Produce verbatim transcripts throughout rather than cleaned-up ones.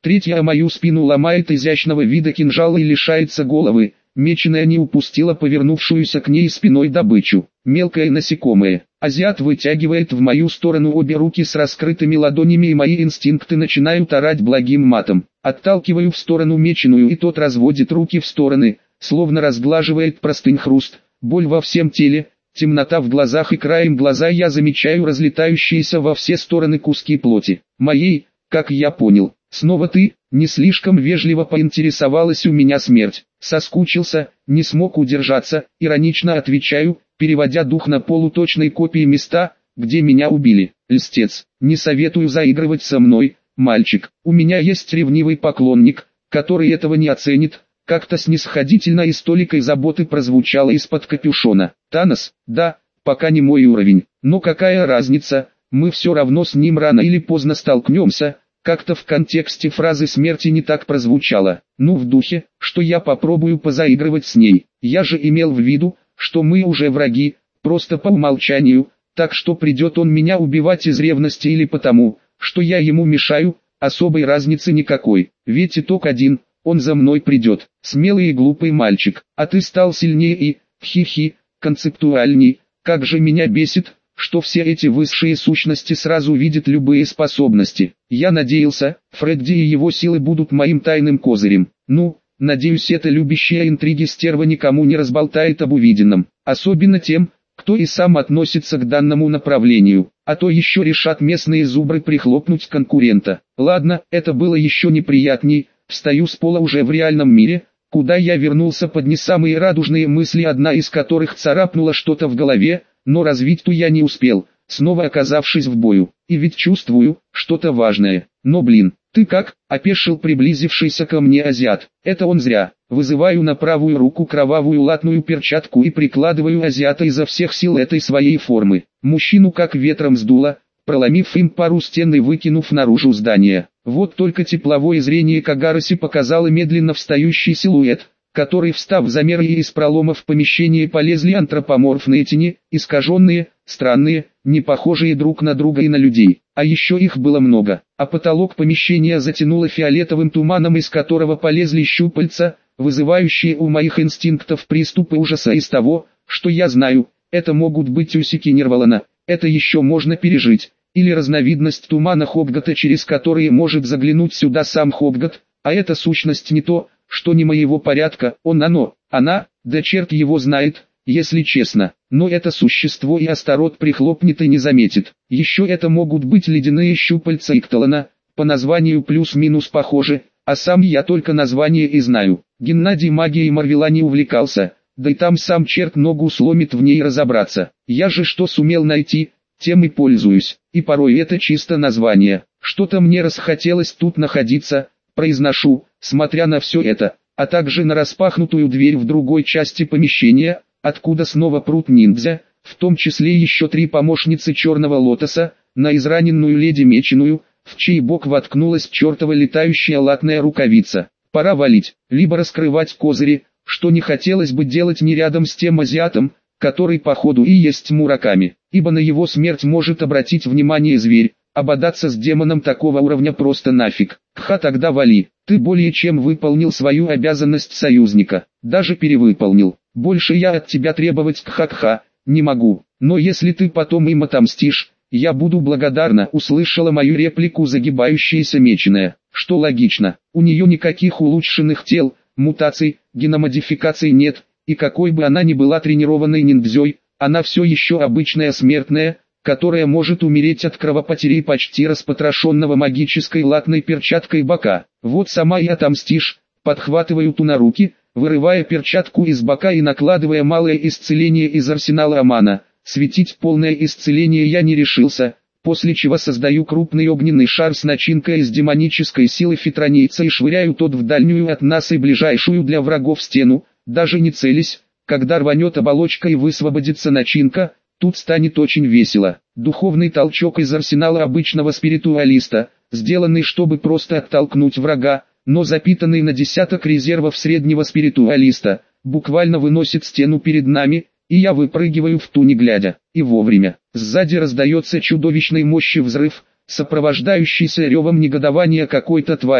Третья мою спину ломает изящного вида кинжала и лишается головы. Меченая не упустила повернувшуюся к ней спиной добычу. Мелкое насекомое. Азиат вытягивает в мою сторону обе руки с раскрытыми ладонями, и мои инстинкты начинают орать благим матом. Отталкиваю в сторону меченую, и тот разводит руки в стороны, словно разглаживает простынь. Хруст, боль во всем теле, темнота в глазах, и краем глаза я замечаю разлетающиеся во все стороны куски плоти. Моей, как я понял. Снова ты? Не слишком вежливо поинтересовалась у меня смерть. Соскучился, не смог удержаться, иронично отвечаю, переводя дух на полуточной копии места, где меня убили. Льстец, не советую заигрывать со мной, мальчик. У меня есть ревнивый поклонник, который этого не оценит. Как-то снисходительно и с толикой заботы прозвучало из-под капюшона. Танос, да, пока не мой уровень, но какая разница, мы все равно с ним рано или поздно столкнемся. Как-то в контексте фразы смерти не так прозвучало. Ну, в духе, что я попробую позаигрывать с ней. Я же имел в виду, что мы уже враги, просто по умолчанию, так что придет он меня убивать из ревности или потому, что я ему мешаю, особой разницы никакой. Ведь итог один, он за мной придет. Смелый и глупый мальчик, а ты стал сильнее и, хи-хи, концептуальней. Как же меня бесит, что все эти высшие сущности сразу видят любые способности. Я надеялся, Фредди и его силы будут моим тайным козырем. Ну, надеюсь, эта любящая интриги стерва никому не разболтает об увиденном. Особенно тем, кто и сам относится к данному направлению. А то еще решат местные зубры прихлопнуть конкурента. Ладно, это было еще неприятней. Встаю с пола уже в реальном мире, куда я вернулся под не самые радужные мысли, одна из которых царапнула что-то в голове, но развить ту я не успел, снова оказавшись в бою. И ведь чувствую, что-то важное. Но блин, ты как? Опешил приблизившийся ко мне азиат. Это он зря. Вызываю на правую руку кровавую латную перчатку и прикладываю азиата изо всех сил этой своей формы. Мужчину как ветром сдуло, проломив им пару стен и выкинув наружу здание. Вот только тепловое зрение Кагароси показало медленно встающий силуэт, который, встав за мерой, из пролома в помещение полезли антропоморфные тени, искаженные, странные, не похожие друг на друга и на людей. А еще их было много, а потолок помещения затянуло фиолетовым туманом, из которого полезли щупальца, вызывающие у моих инстинктов приступы ужаса. Из того, что я знаю, это могут быть усики Нирвалана, это еще можно пережить, или разновидность тумана Хобгота, через которые может заглянуть сюда сам Хобгот, а эта сущность не то, что не моего порядка, он оно, она, да черт его знает, если честно, но это существо и Астарот прихлопнет и не заметит. Еще это могут быть ледяные щупальца Икталана, по названию плюс-минус похожи, а сам я только название и знаю. Геннадий магией Марвела не увлекался, да и там сам черт ногу сломит в ней разобраться. Я же что сумел найти, тем и пользуюсь, и порой это чисто название. Что-то мне расхотелось тут находиться, произношу, смотря на все это, а также на распахнутую дверь в другой части помещения, откуда снова прут ниндзя, в том числе еще три помощницы Черного Лотоса, на израненную леди Меченую, в чей бок воткнулась чертова летающая латная рукавица. Пора валить, либо раскрывать козыри, что не хотелось бы делать ни рядом с тем азиатом, который походу и есть Мураками, ибо на его смерть может обратить внимание зверь. А бодаться с демоном такого уровня просто нафиг. Ха, тогда вали, ты более чем выполнил свою обязанность союзника, даже перевыполнил. Больше я от тебя требовать кха-кха не могу, но если ты потом им отомстишь, я буду благодарна. Услышала мою реплику загибающаяся Меченая, что логично, у нее никаких улучшенных тел, мутаций, геномодификаций нет, и какой бы она ни была тренированной ниндзей, она все еще обычная смертная, которая может умереть от кровопотери почти распотрошенного магической латной перчаткой бока. Вот сама и отомстишь. Подхватываю ту на руки, вырывая перчатку из бока и накладывая малое исцеление из арсенала Амана. Светить полное исцеление я не решился, после чего создаю крупный огненный шар с начинкой из демонической силы фитронийца и швыряю тот в дальнюю от нас и ближайшую для врагов стену, даже не целясь. Когда рванет оболочка и высвободится начинка, тут станет очень весело. Духовный толчок из арсенала обычного спиритуалиста, сделанный чтобы просто оттолкнуть врага, но запитанный на десяток резервов среднего спиритуалиста, буквально выносит стену перед нами, и я выпрыгиваю в ту не глядя. И вовремя. Сзади раздается чудовищной мощи взрыв, сопровождающийся ревом негодования какой-то твари,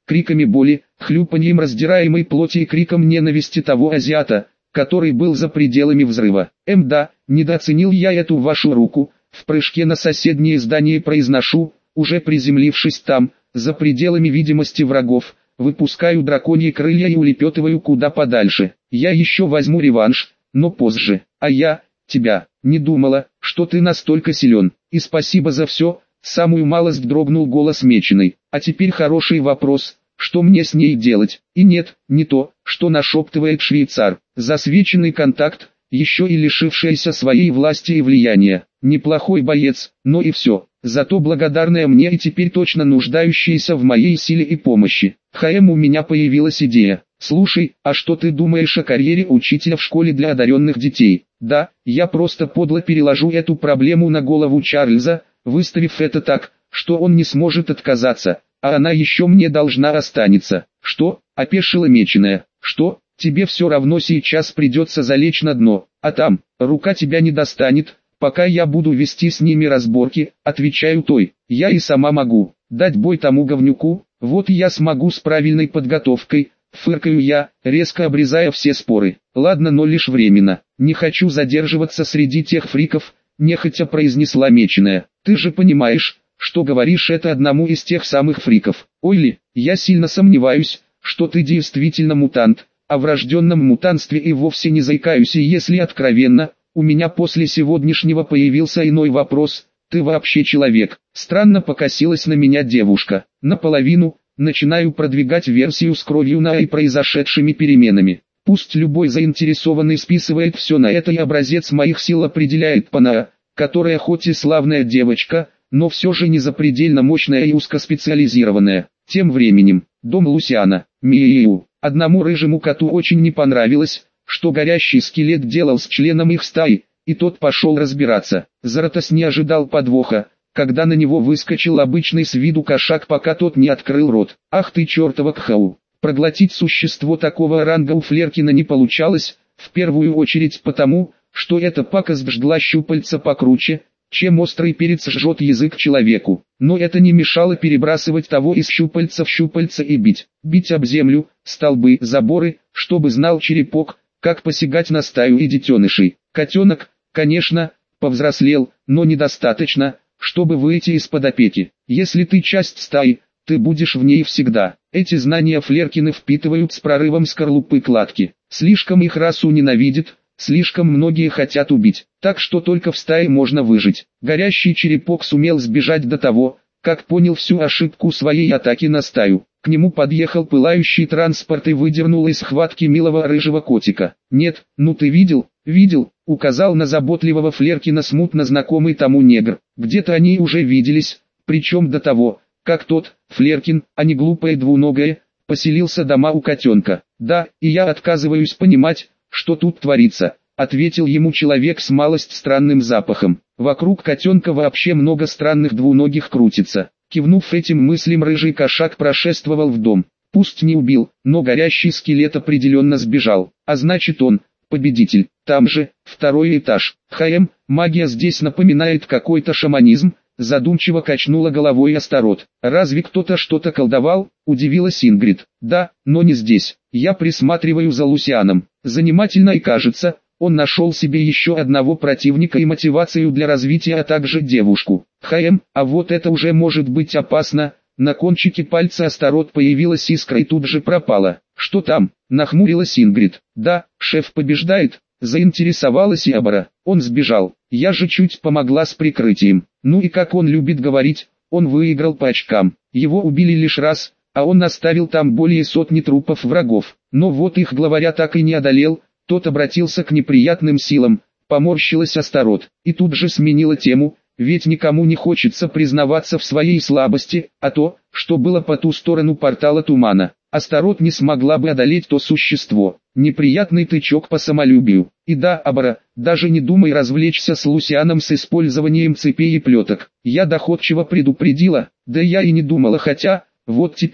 криками боли, хлюпаньем раздираемой плоти и криком ненависти того азиата, который был за пределами взрыва. Эм да, недооценил я эту вашу руку, в прыжке на соседнее здание произношу, уже приземлившись там, за пределами видимости врагов, выпускаю драконьи крылья и улепетываю куда подальше. Я еще возьму реванш, но позже. А я, тебя, не думала, что ты настолько силен. И спасибо за все, самую малость дрогнул голос Меченой. А теперь хороший вопрос, что мне с ней делать? И нет, не то, что нашептывает швейцар. Засвеченный контакт, еще и лишившаяся своей власти и влияния. Неплохой боец, но и все. Зато благодарная мне и теперь точно нуждающаяся в моей силе и помощи. ХМ, у меня появилась идея. Слушай, а что ты думаешь о карьере учителя в школе для одаренных детей? Да, я просто подло переложу эту проблему на голову Чарльза, выставив это так, что он не сможет отказаться, а она еще мне должна останется. Что? Опешила Меченая. Что? Тебе все равно сейчас придется залечь на дно, а там, рука тебя не достанет, пока я буду вести с ними разборки, отвечаю той, я и сама могу, дать бой тому говнюку, вот я смогу с правильной подготовкой, фыркаю я, резко обрезая все споры. Ладно, но лишь временно, не хочу задерживаться среди тех фриков, нехотя произнесла Меченая. Ты же понимаешь, что говоришь это одному из тех самых фриков. Ой ли, я сильно сомневаюсь, что ты действительно мутант. О врожденном мутанстве и вовсе не заикаюсь, и если откровенно, у меня после сегодняшнего появился иной вопрос, ты вообще человек? Странно покосилась на меня девушка. Наполовину, начинаю продвигать версию с кровью на и произошедшими переменами. Пусть любой заинтересованный списывает все на это, и образец моих сил определяет Панаа, которая хоть и славная девочка, но все же не запредельно мощная и узкоспециализированная. Тем временем, дом Лусиана, Миу. Одному рыжему коту очень не понравилось, что горящий скелет делал с членом их стаи, и тот пошел разбираться. Заратос не ожидал подвоха, когда на него выскочил обычный с виду кошак, пока тот не открыл рот. Ах ты чертова Кхау! Проглотить существо такого ранга у Флеркина не получалось, в первую очередь потому, что эта пакость жгла щупальца покруче, чем острый перец жжет язык человеку. Но это не мешало перебрасывать того из щупальца в щупальца и бить. Бить об землю, столбы, заборы, чтобы знал черепок, как посягать на стаю и детенышей. Котенок, конечно, повзрослел, но недостаточно, чтобы выйти из-под опеки. Если ты часть стаи, ты будешь в ней всегда. Эти знания Флеркины впитывают с прорывом скорлупы кладки. Слишком их расу ненавидит, слишком многие хотят убить, так что только в стае можно выжить. Горящий черепок сумел сбежать до того, как понял всю ошибку своей атаки на стаю. К нему подъехал пылающий транспорт и выдернул из схватки милого рыжего котика. «Нет, ну ты видел, видел», указал на заботливого Флеркина смутно знакомый тому негр. Где-то они уже виделись, причем до того, как тот, Флеркин, а не глупое двуногое, поселился дома у котенка. «Да, и я отказываюсь понимать, что тут творится», ответил ему человек с малость странным запахом. «Вокруг котенка вообще много странных двуногих крутится». Кивнув этим мыслям, рыжий кошак прошествовал в дом. Пусть не убил, но горящий скелет определенно сбежал. А значит он, победитель. Там же, второй этаж. ХМ, магия здесь напоминает какой-то шаманизм, задумчиво качнула головой Астарот. «Разве кто-то что-то колдовал?» – удивилась Ингрид. «Да, но не здесь. Я присматриваю за Лусианом. Занимательно, и кажется, он нашел себе еще одного противника и мотивацию для развития, а также девушку. ХМ, а вот это уже может быть опасно». На кончике пальца Астарот появилась искра и тут же пропала. «Что там?» – нахмурилась Ингрид. «Да, шеф побеждает», – заинтересовалась Ябора. «Он сбежал. Я же чуть помогла с прикрытием. Ну и как он любит говорить, он выиграл по очкам. Его убили лишь раз, а он оставил там более сотни трупов врагов. Но вот их главаря так и не одолел». Тот обратился к неприятным силам, поморщилась Астарот, и тут же сменила тему, ведь никому не хочется признаваться в своей слабости, а то, что было по ту сторону портала тумана. Астарот не смогла бы одолеть то существо. Неприятный тычок по самолюбию. И да, Абара, даже не думай развлечься с Лусианом с использованием цепей и плеток. Я доходчиво предупредила, да я и не думала, хотя, вот теперь,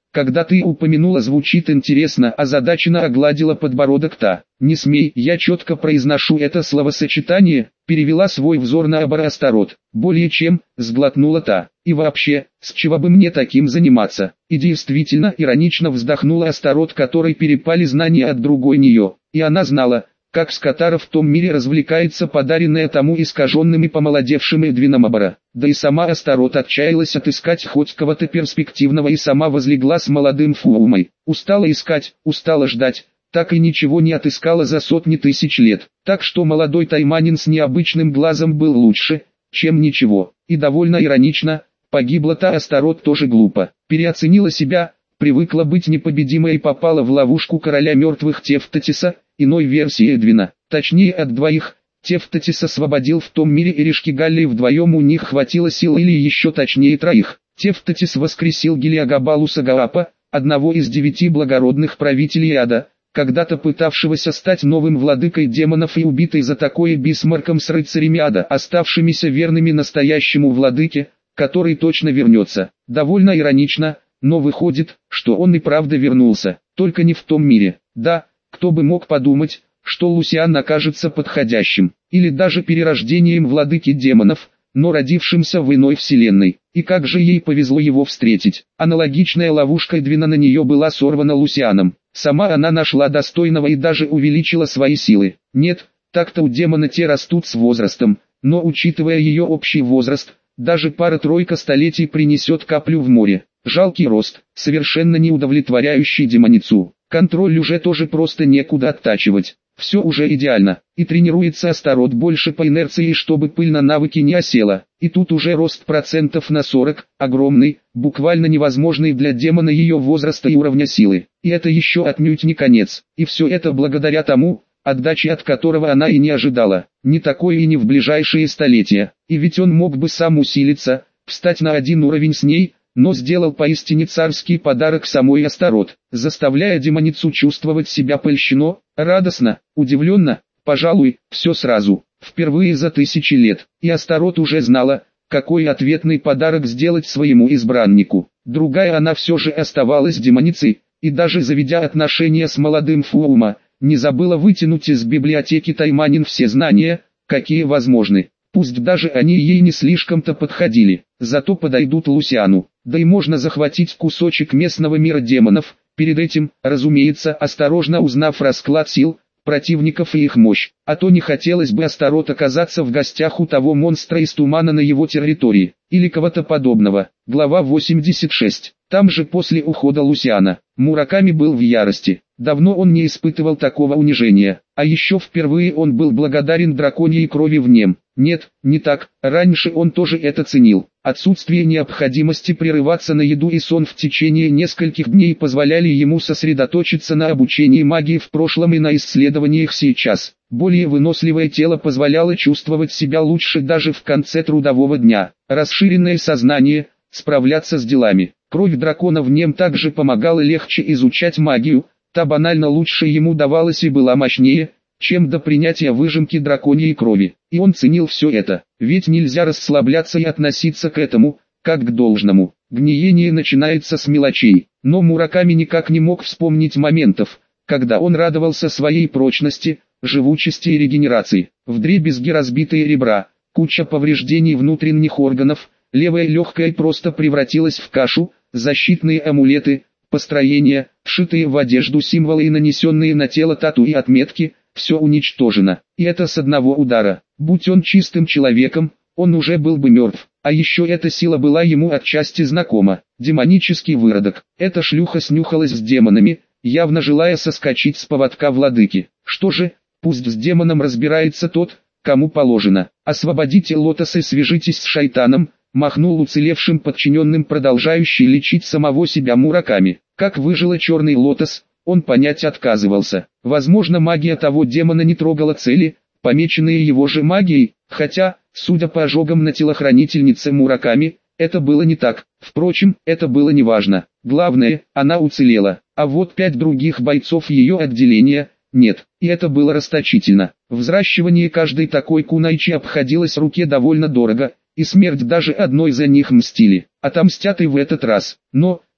когда ты упомянула, звучит интересно, озадаченно огладила подбородок та. Не смей, я четко произношу это словосочетание, перевела свой взор на Астарот. Более чем, сглотнула та. И вообще, с чего бы мне таким заниматься? И действительно, иронично вздохнула Астарот, которой перепали знания от другой нее. И она знала, как Скотара в том мире развлекается подаренная тому искаженным и помолодевшим Эдвином Абара. Да и сама Астарот отчаялась отыскать хоть кого-то перспективного и сама возлегла с молодым Фуумой. Устала искать, устала ждать, так и ничего не отыскала за сотни тысяч лет. Так что молодой тайманин с необычным глазом был лучше, чем ничего. И довольно иронично, погибла та Астарот тоже глупо. Переоценила себя, привыкла быть непобедимой и попала в ловушку короля мертвых Тефтатиса, иной версии Эдвина, точнее от двоих. Тефтатис освободил в том мире Эришкигалли, и вдвоем у них хватило сил, или еще точнее троих. Тефтатис воскресил Гелиогаbalуса Гаапа, одного из девяти благородных правителей ада, когда-то пытавшегося стать новым владыкой демонов и убитый за такое Бисмарком с рыцарями ада, оставшимися верными настоящему владыке, который точно вернется. Довольно иронично, но выходит, что он и правда вернулся, только не в том мире. Да, кто бы мог подумать, что Лусиан окажется подходящим, или даже перерождением владыки демонов, но родившимся в иной вселенной. И как же ей повезло его встретить. Аналогичная ловушка Эдвина на нее была сорвана Лусианом. Сама она нашла достойного и даже увеличила свои силы. Нет, так-то у демона те растут с возрастом, но учитывая ее общий возраст, даже пара-тройка столетий принесет каплю в море. Жалкий рост, совершенно не удовлетворяющий демоницу. Контроль уже тоже просто некуда оттачивать. Все уже идеально, и тренируется Астарот больше по инерции, чтобы пыль на навыки не осела. И тут уже рост процентов на сорок, огромный, буквально невозможный для демона ее возраста и уровня силы. И это еще отнюдь не конец. И все это благодаря тому, отдачи от которого она и не ожидала. Не такое и не в ближайшие столетия. И ведь он мог бы сам усилиться, встать на один уровень с ней, но сделал поистине царский подарок самой Астарот, заставляя демоницу чувствовать себя польщено, радостно, удивленно, пожалуй, все сразу, впервые за тысячи лет. И Астарот уже знала, какой ответный подарок сделать своему избраннику. Другая она все же оставалась демоницей, и даже заведя отношения с молодым Фуума, не забыла вытянуть из библиотеки Тайманин все знания, какие возможны. Пусть даже они ей не слишком-то подходили, зато подойдут Лусиану. Да и можно захватить кусочек местного мира демонов, перед этим, разумеется, осторожно узнав расклад сил противников и их мощь. А то не хотелось бы Астарот оказаться в гостях у того монстра из тумана на его территории, или кого-то подобного. Глава восемьдесят шесть. Там же после ухода Лусиана, Мураками был в ярости. Давно он не испытывал такого унижения, а еще впервые он был благодарен драконьей крови в нем. Нет, не так, раньше он тоже это ценил. Отсутствие необходимости прерываться на еду и сон в течение нескольких дней позволяли ему сосредоточиться на обучении магии в прошлом и на исследованиях сейчас. Более выносливое тело позволяло чувствовать себя лучше даже в конце трудового дня. Расширенное сознание, справляться с делами. Кровь дракона в нем также помогала легче изучать магию, та банально лучше ему давалась и была мощнее, чем до принятия выжимки драконьей крови. И он ценил все это, ведь нельзя расслабляться и относиться к этому, как к должному. Гниение начинается с мелочей, но Мураками никак не мог вспомнить моментов, когда он радовался своей прочности, живучести и регенерации. Вдребезги разбитые ребра, куча повреждений внутренних органов, левая легкая просто превратилась в кашу, защитные амулеты, построения, вшитые в одежду символы и нанесенные на тело тату и отметки, все уничтожено. И это с одного удара. Будь он чистым человеком, он уже был бы мертв. А еще эта сила была ему отчасти знакома. Демонический выродок. Эта шлюха снюхалась с демонами, явно желая соскочить с поводка владыки. Что же, пусть с демоном разбирается тот, кому положено. Освободите Лотос и свяжитесь с шайтаном, махнул уцелевшим подчиненным продолжающий лечить самого себя Мураками. Как выжила Черный Лотос, он понять отказывался. Возможно, магия того демона не трогала цели, помеченные его же магией, хотя, судя по ожогам на телохранительнице Мураками, это было не так. Впрочем, это было неважно. Главное, она уцелела, а вот пять других бойцов ее отделения – нет, и это было расточительно. Взращивание каждой такой кунайчи обходилось руке довольно дорого, и смерть даже одной за них мстили. Отомстят и в этот раз. Но,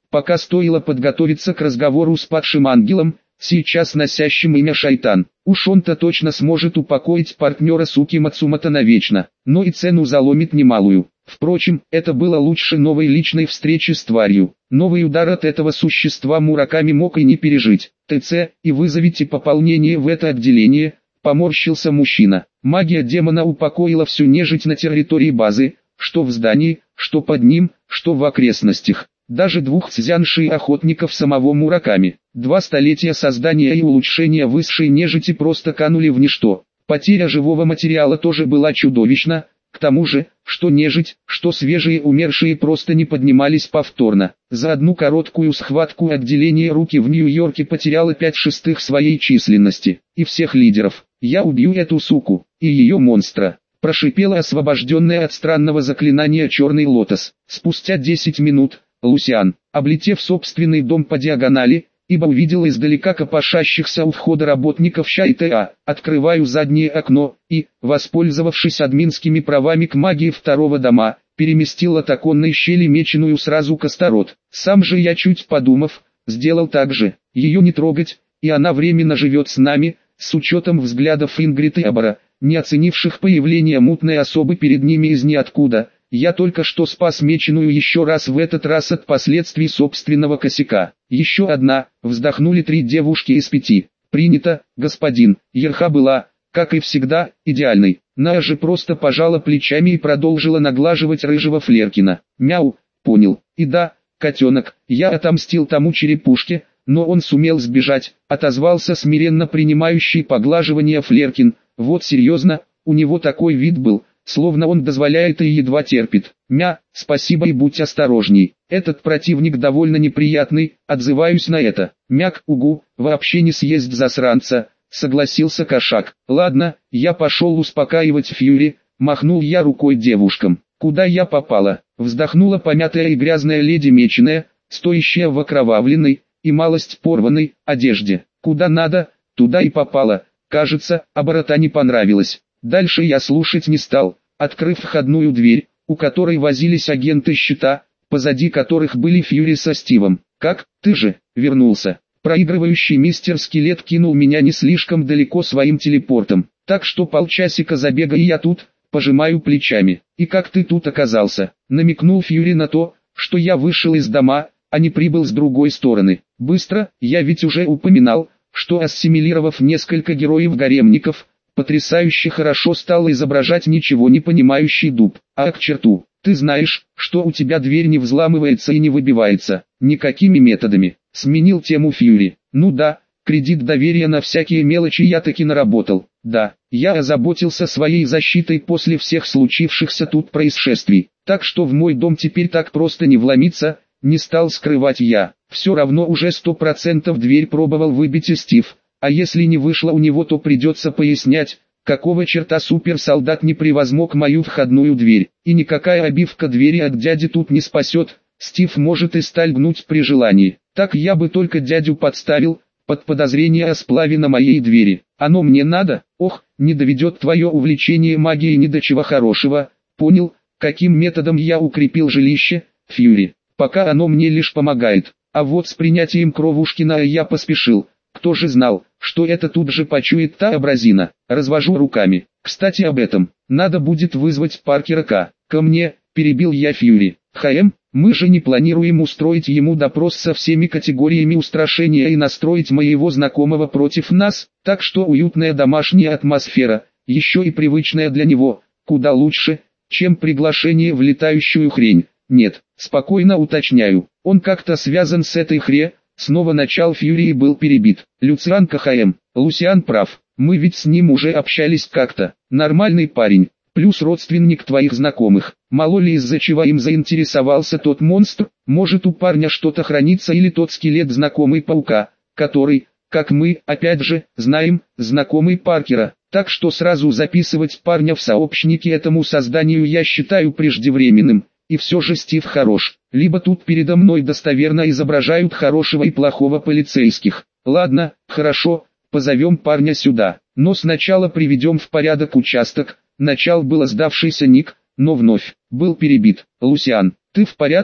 пока стоило подготовиться к разговору с падшим ангелом, сейчас носящим имя Шайтан. Уж он-то точно сможет упокоить партнера суки Мацумото навечно, но и цену заломит немалую. Впрочем, это было лучше новой личной встречи с тварью. Новый удар от этого существа Мураками мог и не пережить. ТЦ, и вызовите пополнение в это отделение, поморщился мужчина. Магия демона упокоила всю нежить на территории базы, что в здании, что под ним, что в окрестностях. Даже двух цзянши и охотников самого Мураками. Два столетия создания и улучшения высшей нежити просто канули в ничто. Потеря живого материала тоже была чудовищна. К тому же, что нежить, что свежие умершие просто не поднимались повторно. За одну короткую схватку отделение руки в Нью-Йорке потеряло пять шестых своей численности. И всех лидеров. «Я убью эту суку, и ее монстра», – прошипела освобожденная от странного заклинания черный лотос. Спустя десять минут, Лусиан, облетев собственный дом по диагонали, ибо увидел издалека копошащихся у входа работников ЩАИТА, открываю заднее окно, и, воспользовавшись админскими правами к магии второго дома, переместил от оконной щели меченую сразу к Астарот. Сам же я, чуть подумав, сделал так же. Ее не трогать, и она временно живет с нами, с учетом взглядов Ингрид и Абара, не оценивших появление мутной особы перед ними из ниоткуда. Я только что спас меченую еще раз, в этот раз от последствий собственного косяка. Еще одна, вздохнули три девушки из пяти. Принято, господин. Ерха была, как и всегда, идеальной. Ная же просто пожала плечами и продолжила наглаживать рыжего Флеркина. Мяу, понял. И да, котенок, я отомстил тому черепушке, но он сумел сбежать, отозвался смиренно принимающий поглаживание Флеркин. Вот серьезно, у него такой вид был, словно он дозволяет и едва терпит. Мя, спасибо и будь осторожней. Этот противник довольно неприятный, отзываюсь на это. Мяк, угу, вообще не съесть засранца, согласился кошак. Ладно, я пошел успокаивать Фьюри, махнул я рукой девушкам. Куда я попала? Вздохнула помятая и грязная леди меченая, стоящая в окровавленной и малость порванной одежде. Куда надо, туда и попала. Кажется, оборота не понравилось. Дальше я слушать не стал, открыв входную дверь, у которой возились агенты щита, позади которых были Фьюри со Стивом. «Как, ты же, вернулся?» Проигрывающий мистер Скелет кинул меня не слишком далеко своим телепортом, так что полчасика забега и я тут, пожимаю плечами. «И как ты тут оказался?» Намекнул Фьюри на то, что я вышел из дома, а не прибыл с другой стороны. «Быстро, я ведь уже упоминал, что ассимилировав несколько героев-гаремников, потрясающе хорошо стал изображать ничего не понимающий дуб. А к черту, ты знаешь, что у тебя дверь не взламывается и не выбивается, никакими методами», сменил тему Фьюри. «Ну да, кредит доверия на всякие мелочи я таки наработал. Да, я озаботился своей защитой после всех случившихся тут происшествий, так что в мой дом теперь так просто не вломиться, не стал скрывать я. Все равно уже сто процентов дверь пробовал выбить и Стив. А если не вышло у него, то придется пояснять, какого черта суперсолдат не превозмог мою входную дверь. И никакая обивка двери от дяди тут не спасет, Стив может и сталь гнуть при желании. Так я бы только дядю подставил, под подозрение о сплаве на моей двери. Оно мне надо? Ох, не доведет твое увлечение магией ни до чего хорошего. Понял, каким методом я укрепил жилище, Фьюри. Пока оно мне лишь помогает. А вот с принятием Кровушкина я поспешил. Кто же знал, что это тут же почует та абразина. Развожу руками. Кстати, об этом. Надо будет вызвать Паркера К. Ко мне, перебил я Фьюри. ХМ, мы же не планируем устроить ему допрос со всеми категориями устрашения и настроить моего знакомого против нас, так что уютная домашняя атмосфера, еще и привычная для него, куда лучше, чем приглашение в летающую хрень. Нет, спокойно уточняю, он как-то связан с этой хре. Снова начал Фьюри и был перебит. Люциан КХМ, Лусиан прав, мы ведь с ним уже общались как-то. Нормальный парень, плюс родственник твоих знакомых. Мало ли из-за чего им заинтересовался тот монстр, может у парня что-то хранится или тот скелет знакомый паука, который, как мы, опять же, знаем, знакомый Паркера. Так что сразу записывать парня в сообщники этому созданию я считаю преждевременным. И все же Стив хорош. Либо тут передо мной достоверно изображают хорошего и плохого полицейских. Ладно, хорошо, позовем парня сюда. Но сначала приведем в порядок участок. Начал было сдавшийся Ник, но вновь был перебит. Лусиан, ты в порядке?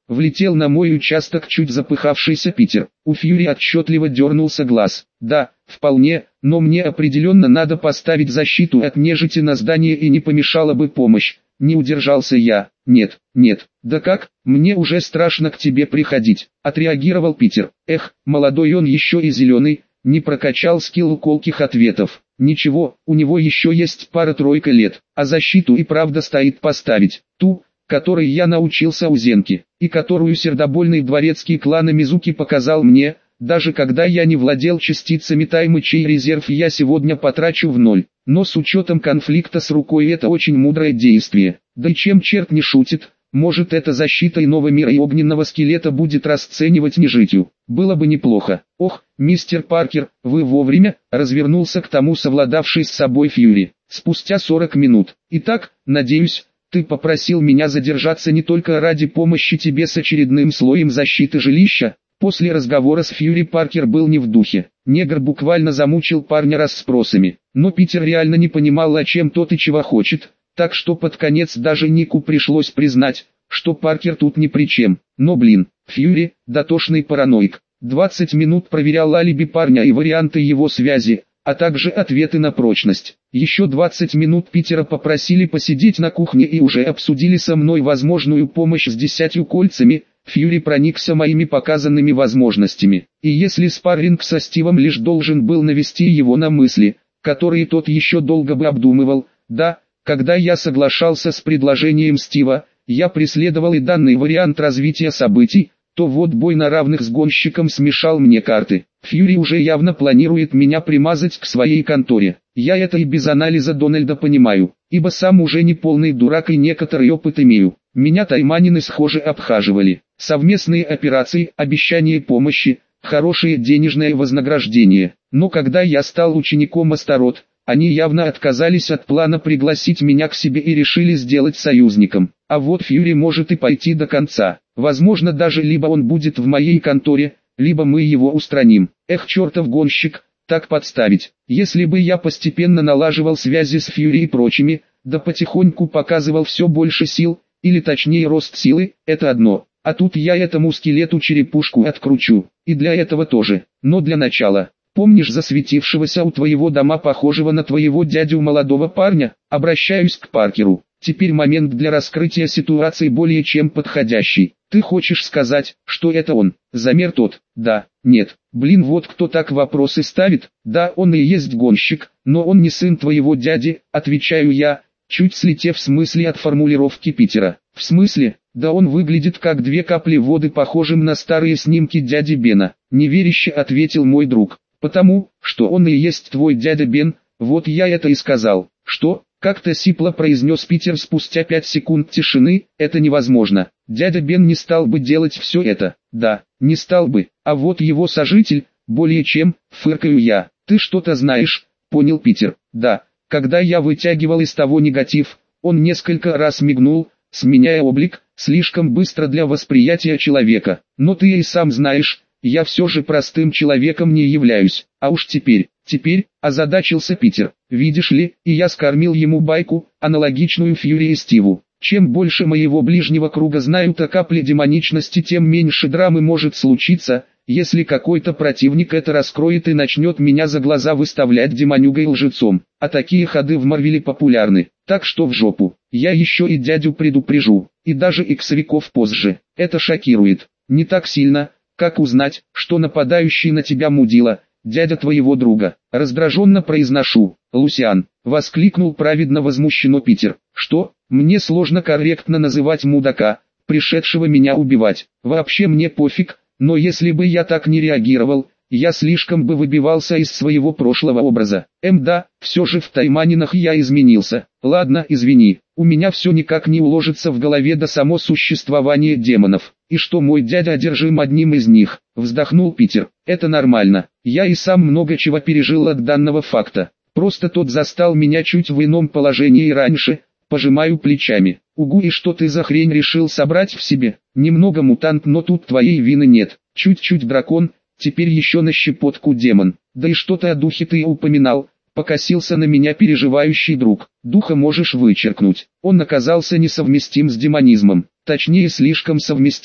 Влетел на мой участок чуть запыхавшийся Питер. У Фьюри отчетливо дернулся глаз. Да, вполне, но мне определенно надо поставить защиту от нежити на здание и не помешала бы помощь. Не удержался я. Нет, нет, да как, мне уже страшно к тебе приходить, отреагировал Питер. Эх, молодой он еще и зеленый, не прокачал скилл колких ответов. Ничего, у него еще есть пара-тройка лет, а защиту и правда стоит поставить. Ту, которой я научился у Зенки, и которую сердобольный дворецкий клана Мизуки показал мне. Даже когда я не владел частицами таймы, чей резерв я сегодня потрачу в ноль. Но с учетом конфликта с рукой это очень мудрое действие. Да и чем черт не шутит, может эта защита иного мира и огненного скелета будет расценивать нежитью. Было бы неплохо. Ох, мистер Паркер, вы вовремя, развернулся к тому совладавший с собой Фьюри. Спустя сорок минут. Итак, надеюсь, ты попросил меня задержаться не только ради помощи тебе с очередным слоем защиты жилища. После разговора с Фьюри Паркер был не в духе. Негр буквально замучил парня расспросами. Но Питер реально не понимал, о чем тот и чего хочет, так что под конец даже Нику пришлось признать, что Паркер тут ни при чем. Но блин, Фьюри, дотошный параноик, двадцать минут проверял алиби парня и варианты его связи, а также ответы на прочность. Еще двадцать минут Питера попросили посидеть на кухне и уже обсудили со мной возможную помощь с десятью кольцами. Фьюри проникся моими показанными возможностями, и если спарринг со Стивом лишь должен был навести его на мысли, которые тот еще долго бы обдумывал, да, когда я соглашался с предложением Стива, я преследовал и данный вариант развития событий, то вот бой на равных с гонщиком смешал мне карты. Фьюри уже явно планирует меня примазать к своей конторе. Я это и без анализа Дональда понимаю, ибо сам уже не полный дурак и некоторый опыт имею. Меня тайманины схоже обхаживали. Совместные операции, обещание помощи, хорошее денежное вознаграждение. Но когда я стал учеником Астарот, они явно отказались от плана пригласить меня к себе и решили сделать союзником. А вот Фьюри может и пойти до конца. Возможно, даже либо он будет в моей конторе, либо мы его устраним. Эх, чертов гонщик, так подставить. Если бы я постепенно налаживал связи с Фьюри и прочими, да потихоньку показывал все больше сил, или точнее рост силы, это одно. А тут я этому скелету черепушку откручу, и для этого тоже. Но для начала, помнишь засветившегося у твоего дома похожего на твоего дядю молодого парня? Обращаюсь к Паркеру. Теперь момент для раскрытия ситуации более чем подходящий. Ты хочешь сказать, что это он? Замер тот. Да, нет. Блин, вот кто так вопросы ставит. Да, он и есть гонщик, но он не сын твоего дяди, отвечаю я, чуть слетев с мысли от формулировки Питера. В смысле? Да он выглядит как две капли воды, похожим на старые снимки дяди Бена. Неверяще ответил мой друг. Потому, что он и есть твой дядя Бен, вот я это и сказал. Что? Как-то сипло произнес Питер спустя пять секунд тишины. Это невозможно. Дядя Бен не стал бы делать все это. Да, не стал бы. А вот его сожитель, более чем, фыркаю я. Ты что-то знаешь? Понял Питер. Да. Когда я вытягивал из того негатив, он несколько раз мигнул, сменяя облик, слишком быстро для восприятия человека. Но ты и сам знаешь, я все же простым человеком не являюсь. А уж теперь, теперь, озадачился Питер. Видишь ли, и я скормил ему байку, аналогичную Фьюри и Стиву. Чем больше моего ближнего круга знают о капле демоничности, тем меньше драмы может случиться, если какой-то противник это раскроет и начнет меня за глаза выставлять демонюгой и лжецом. А такие ходы в Марвеле популярны. Так что в жопу. Я еще и дядю предупрежу, и даже иксовиков позже. Это шокирует. Не так сильно, как узнать, что нападающий на тебя мудила, дядя твоего друга. Раздраженно произношу. Лусиан, воскликнул праведно возмущенно Питер. Что? Мне сложно корректно называть мудака, пришедшего меня убивать. Вообще мне пофиг, но если бы я так не реагировал, я слишком бы выбивался из своего прошлого образа. Эм да, все же в тайманинах я изменился. Ладно, извини, у меня все никак не уложится в голове до само существование демонов. И что мой дядя одержим одним из них, вздохнул Питер. Это нормально, я и сам много чего пережил от данного факта. Просто тот застал меня чуть в ином положении раньше. Пожимаю плечами. Угу, и что ты за хрень решил собрать в себе? Немного мутант, но тут твоей вины нет. Чуть-чуть дракон, теперь еще на щепотку демон. Да и что-то о духе ты упоминал. Покосился на меня переживающий друг. Духа можешь вычеркнуть. Он оказался несовместим с демонизмом. Точнее, слишком совместим.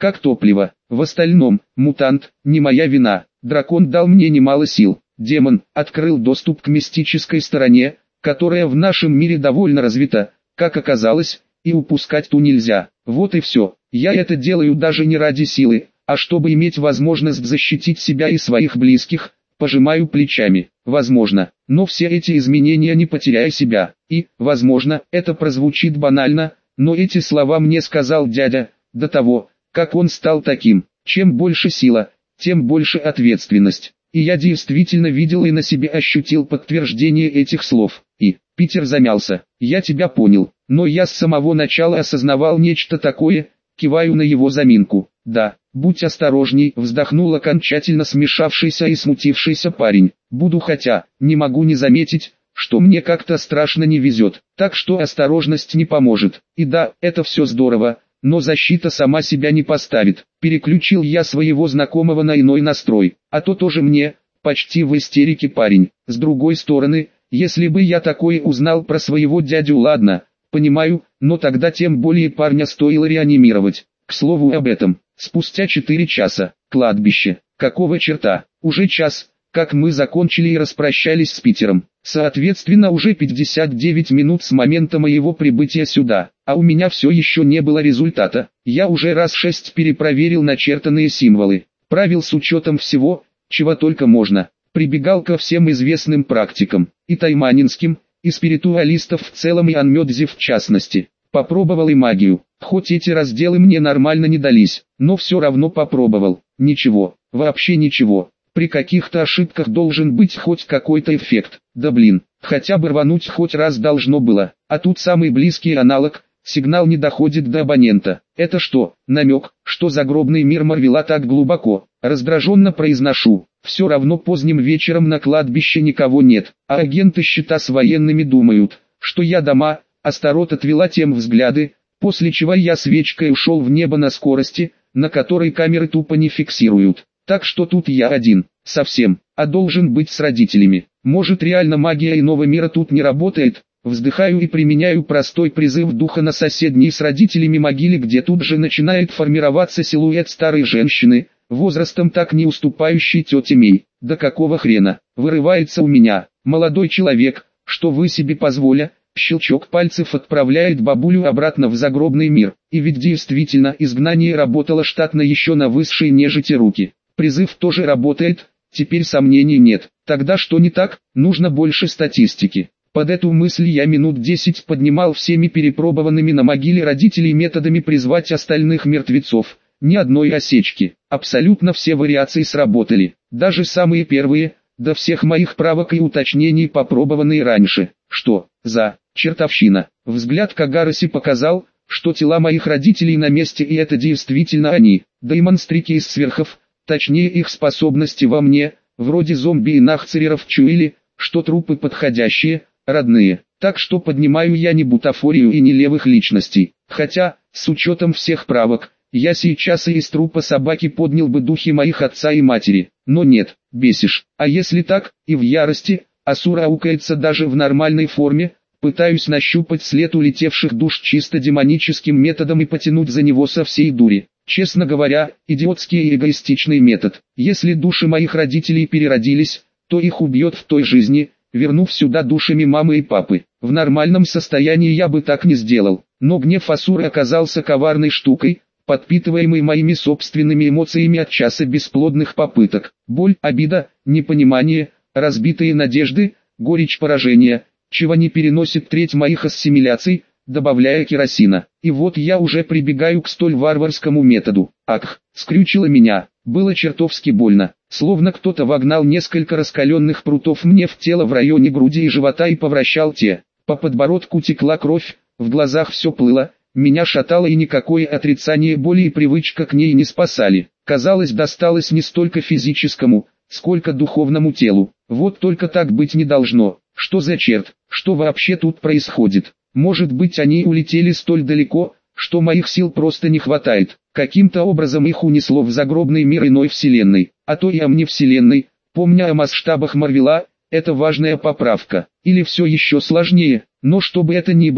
как топливо. В остальном, мутант, не моя вина. Дракон дал мне немало сил. Демон открыл доступ к мистической стороне, которая в нашем мире довольно развита, как оказалось, и упускать ту нельзя. Вот и все. Я это делаю даже не ради силы, а чтобы иметь возможность защитить себя и своих близких. Пожимаю плечами. Возможно, но все эти изменения не потеряя себя. И, возможно, это прозвучит банально, но эти слова мне сказал дядя, до того, как он стал таким. Чем больше сила, тем больше ответственность. И я действительно видел и на себе ощутил подтверждение этих слов. И, Питер замялся. Я тебя понял, но я с самого начала осознавал нечто такое, киваю на его заминку. Да, будь осторожней, вздохнул окончательно смешавшийся и смутившийся парень. Буду, хотя, не могу не заметить, что мне как-то страшно не везет. Так что осторожность не поможет. И да, это все здорово, но защита сама себя не поставит. Переключил я своего знакомого на иной настрой, а то тоже мне, почти в истерике парень. С другой стороны, если бы я такое узнал про своего дядю, ладно, понимаю, но тогда тем более парня стоило реанимировать. К слову об этом, спустя четыре часа, кладбище, какого черта, уже час, как мы закончили и распрощались с Питером. Соответственно, уже пятьдесят девять минут с момента моего прибытия сюда, а у меня все еще не было результата. Я уже раз шесть перепроверил начертанные символы, правил с учетом всего, чего только можно, прибегал ко всем известным практикам, и тайманинским, и спиритуалистов в целом, и Анмёдзи в частности. Попробовал и магию, хоть эти разделы мне нормально не дались, но все равно попробовал. Ничего, вообще ничего. При каких-то ошибках должен быть хоть какой-то эффект. Да блин, хотя бы рвануть хоть раз должно было. А тут самый близкий аналог, сигнал не доходит до абонента. Это что, намек, что загробный мир Марвела так глубоко? Раздраженно произношу. Все равно поздним вечером на кладбище никого нет, а агенты щита с военными думают, что я дома. Астарот отвела тем взгляды, после чего я свечкой ушел в небо на скорости, на которой камеры тупо не фиксируют. Так что тут я один, совсем, а должен быть с родителями. Может, реально магия иного мира тут не работает? Вздыхаю и применяю простой призыв духа на соседней с родителями могиле, где тут же начинает формироваться силуэт старой женщины, возрастом так не уступающей тете Мей. Да какого хрена, вырывается у меня, молодой человек, что вы себе позволя? Щелчок пальцев отправляет бабулю обратно в загробный мир. И ведь действительно изгнание работало штатно еще на высшие нежити руки. Призыв тоже работает, теперь сомнений нет. Тогда что не так? Нужно больше статистики. Под эту мысль я минут десять поднимал всеми перепробованными на могиле родителей методами призвать остальных мертвецов. Ни одной осечки. Абсолютно все вариации сработали. Даже самые первые, до всех моих правок и уточнений, попробованные раньше. Что за чертовщина? Взгляд Кагароси показал, что тела моих родителей на месте, и это действительно они. Да и монстрики из сверхов, точнее их способности во мне, вроде зомби и нахцереров, чуяли, что трупы подходящие, родные. Так что поднимаю я не бутафорию и не левых личностей. Хотя, с учетом всех правок, я сейчас и из трупа собаки поднял бы духи моих отца и матери. Но нет, бесишь. А если так, и в ярости, Асура аукается даже в нормальной форме, пытаюсь нащупать след улетевших душ чисто демоническим методом и потянуть за него со всей дури. Честно говоря, идиотский и эгоистичный метод. Если души моих родителей переродились, то их убьет в той жизни, вернув сюда душами мамы и папы. В нормальном состоянии я бы так не сделал, но гнев Асуры оказался коварной штукой, подпитываемый моими собственными эмоциями от часа бесплодных попыток. Боль, обида, непонимание, разбитые надежды, горечь поражения, чего не переносит треть моих ассимиляций, добавляя керосина. И вот я уже прибегаю к столь варварскому методу. Ах, скрючило меня, было чертовски больно, словно кто-то вогнал несколько раскаленных прутов мне в тело в районе груди и живота и повращал те. По подбородку текла кровь, в глазах все плыло, меня шатало, и никакое отрицание боли и привычка к ней не спасали. Казалось, досталось не столько физическому, сколько духовному телу. Вот только так быть не должно. Что за черт? Что вообще тут происходит? Может быть, они улетели столь далеко, что моих сил просто не хватает. Каким-то образом их унесло в загробный мир иной вселенной, а то и амнивселенной. Помня о масштабах Марвела, это важная поправка. Или все еще сложнее, но что бы это ни было,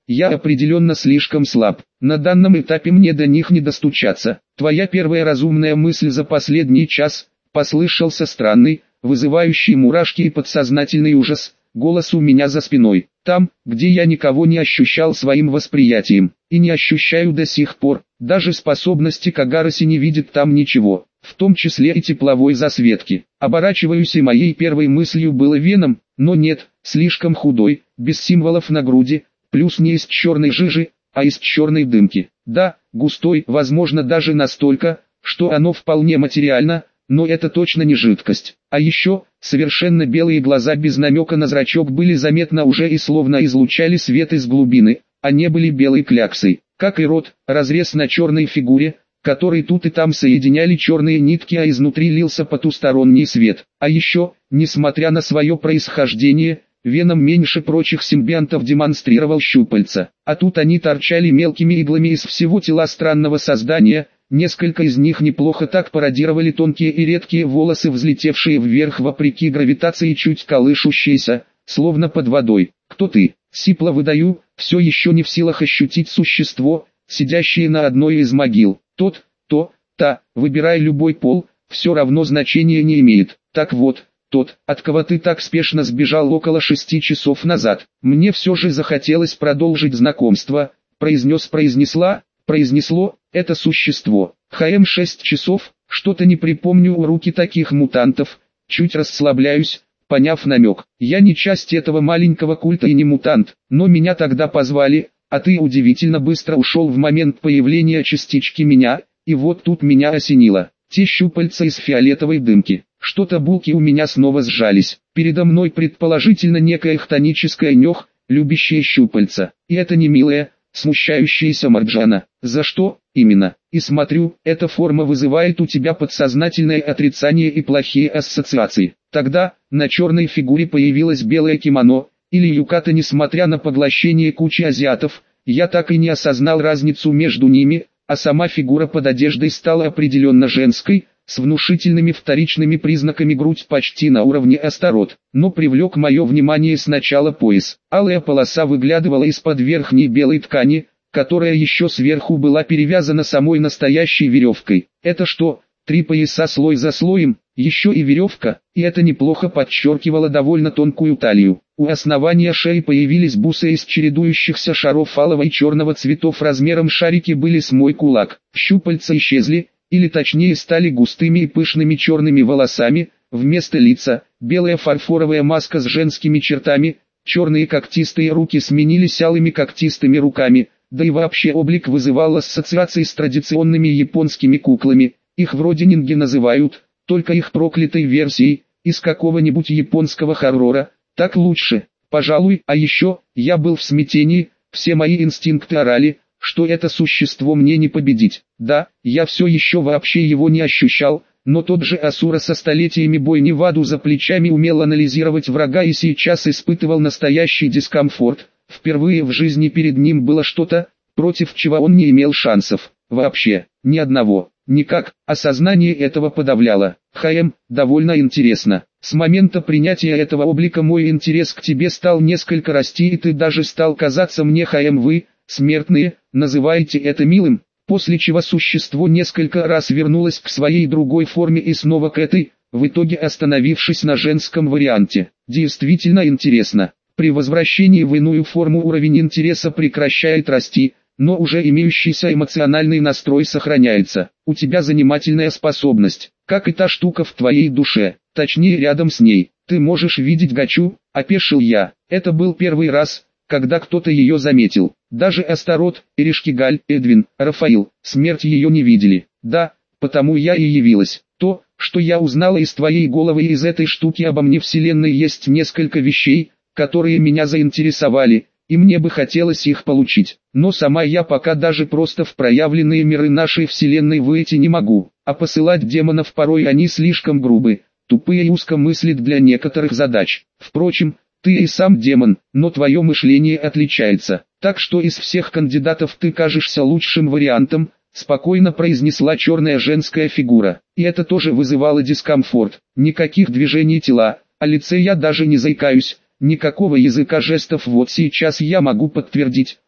я определенно слишком слаб. На данном этапе мне до них не достучаться. Твоя первая разумная мысль за последний час, послышался странный, вызывающий мурашки и подсознательный ужас, голос у меня за спиной. Там, где я никого не ощущал своим восприятием, и не ощущаю до сих пор, даже способности Кагароси не видит там ничего, в том числе и тепловой засветки. Оборачиваюсь, и моей первой мыслью было Веном, но нет, слишком худой, без символов на груди, плюс не из черной жижи, а из черной дымки. Да, густой, возможно даже настолько, что оно вполне материально, но это точно не жидкость. А еще, совершенно белые глаза без намека на зрачок были заметно уже и словно излучали свет из глубины, а не были белой кляксой. Как и рот, разрез на черной фигуре, который тут и там соединяли черные нитки, а изнутри лился потусторонний свет. А еще, несмотря на свое происхождение, Веном меньше прочих симбионтов демонстрировал щупальца. А тут они торчали мелкими иглами из всего тела странного создания. Несколько из них неплохо так пародировали тонкие и редкие волосы, взлетевшие вверх вопреки гравитации, чуть колышущиеся, словно под водой. «Кто ты?» — сипло выдаю, все еще не в силах ощутить существо, сидящее на одной из могил. Тот, то, та, выбирай любой пол, все равно значения не имеет. Так вот, тот, от кого ты так спешно сбежал около шести часов назад. Мне все же захотелось продолжить знакомство, произнес-произнесла, произнесло, это существо. ХМ шесть часов, что-то не припомню у руки таких мутантов, чуть расслабляюсь, поняв намек. Я не часть этого маленького культа и не мутант, но меня тогда позвали, а ты удивительно быстро ушел в момент появления частички меня, и вот тут меня осенило. Те щупальца из фиолетовой дымки. Что-то булки у меня снова сжались. Передо мной предположительно некое хтоническое нёх, любящее щупальца. И это не милая, смущающаяся Марджана. За что, именно? И смотрю, эта форма вызывает у тебя подсознательное отрицание и плохие ассоциации. Тогда, на черной фигуре появилось белое кимоно, или юката. Несмотря на поглощение кучи азиатов, я так и не осознал разницу между ними, а сама фигура под одеждой стала определенно женской, с внушительными вторичными признаками. Грудь почти на уровне Астарот, но привлек мое внимание сначала пояс. Алая полоса выглядывала из-под верхней белой ткани, которая еще сверху была перевязана самой настоящей веревкой. Это что, три пояса слой за слоем, еще и веревка, и это неплохо подчеркивало довольно тонкую талию. У основания шеи появились бусы из чередующихся шаров алого и черного цветов, размером шарики были с мой кулак. Щупальца исчезли, или точнее стали густыми и пышными черными волосами, вместо лица, белая фарфоровая маска с женскими чертами, черные когтистые руки сменились алыми когтистыми руками, да и вообще облик вызывал ассоциации с традиционными японскими куклами, их вроде нинги называют, только их проклятой версией, из какого-нибудь японского хоррора, так лучше, пожалуй. А еще, я был в смятении, все мои инстинкты орали, что это существо мне не победить. Да, я все еще вообще его не ощущал, но тот же Асура со столетиями бойни в аду за плечами умел анализировать врага и сейчас испытывал настоящий дискомфорт. Впервые в жизни перед ним было что-то, против чего он не имел шансов. Вообще, ни одного. Никак, осознание этого подавляло. ХМ, довольно интересно. С момента принятия этого облика мой интерес к тебе стал несколько расти, и ты даже стал казаться мне, ХМ, вы, смертные, называете это милым, после чего существо несколько раз вернулось к своей другой форме и снова к этой, в итоге остановившись на женском варианте. Действительно интересно. При возвращении в иную форму уровень интереса прекращает расти, но уже имеющийся эмоциональный настрой сохраняется. У тебя занимательная способность, как и та штука в твоей душе, точнее рядом с ней. Ты можешь видеть Гачу, опешил я. Это был первый раз, когда кто-то ее заметил. Даже Астарот, Эришкигаль, Эдвин, Рафаил, смерть ее не видели. Да, потому я и явилась. То, что я узнала из твоей головы и из этой штуки обо мне вселенной, есть несколько вещей, которые меня заинтересовали, и мне бы хотелось их получить. Но сама я пока даже просто в проявленные миры нашей вселенной выйти не могу, а посылать демонов порой они слишком грубы, тупые и узкомыслят для некоторых задач. Впрочем, ты и сам демон, но твое мышление отличается, так что из всех кандидатов ты кажешься лучшим вариантом, спокойно произнесла черная женская фигура. И это тоже вызывало дискомфорт. Никаких движений тела, о лице я даже не заикаюсь. Никакого языка жестов. Вот сейчас я могу подтвердить,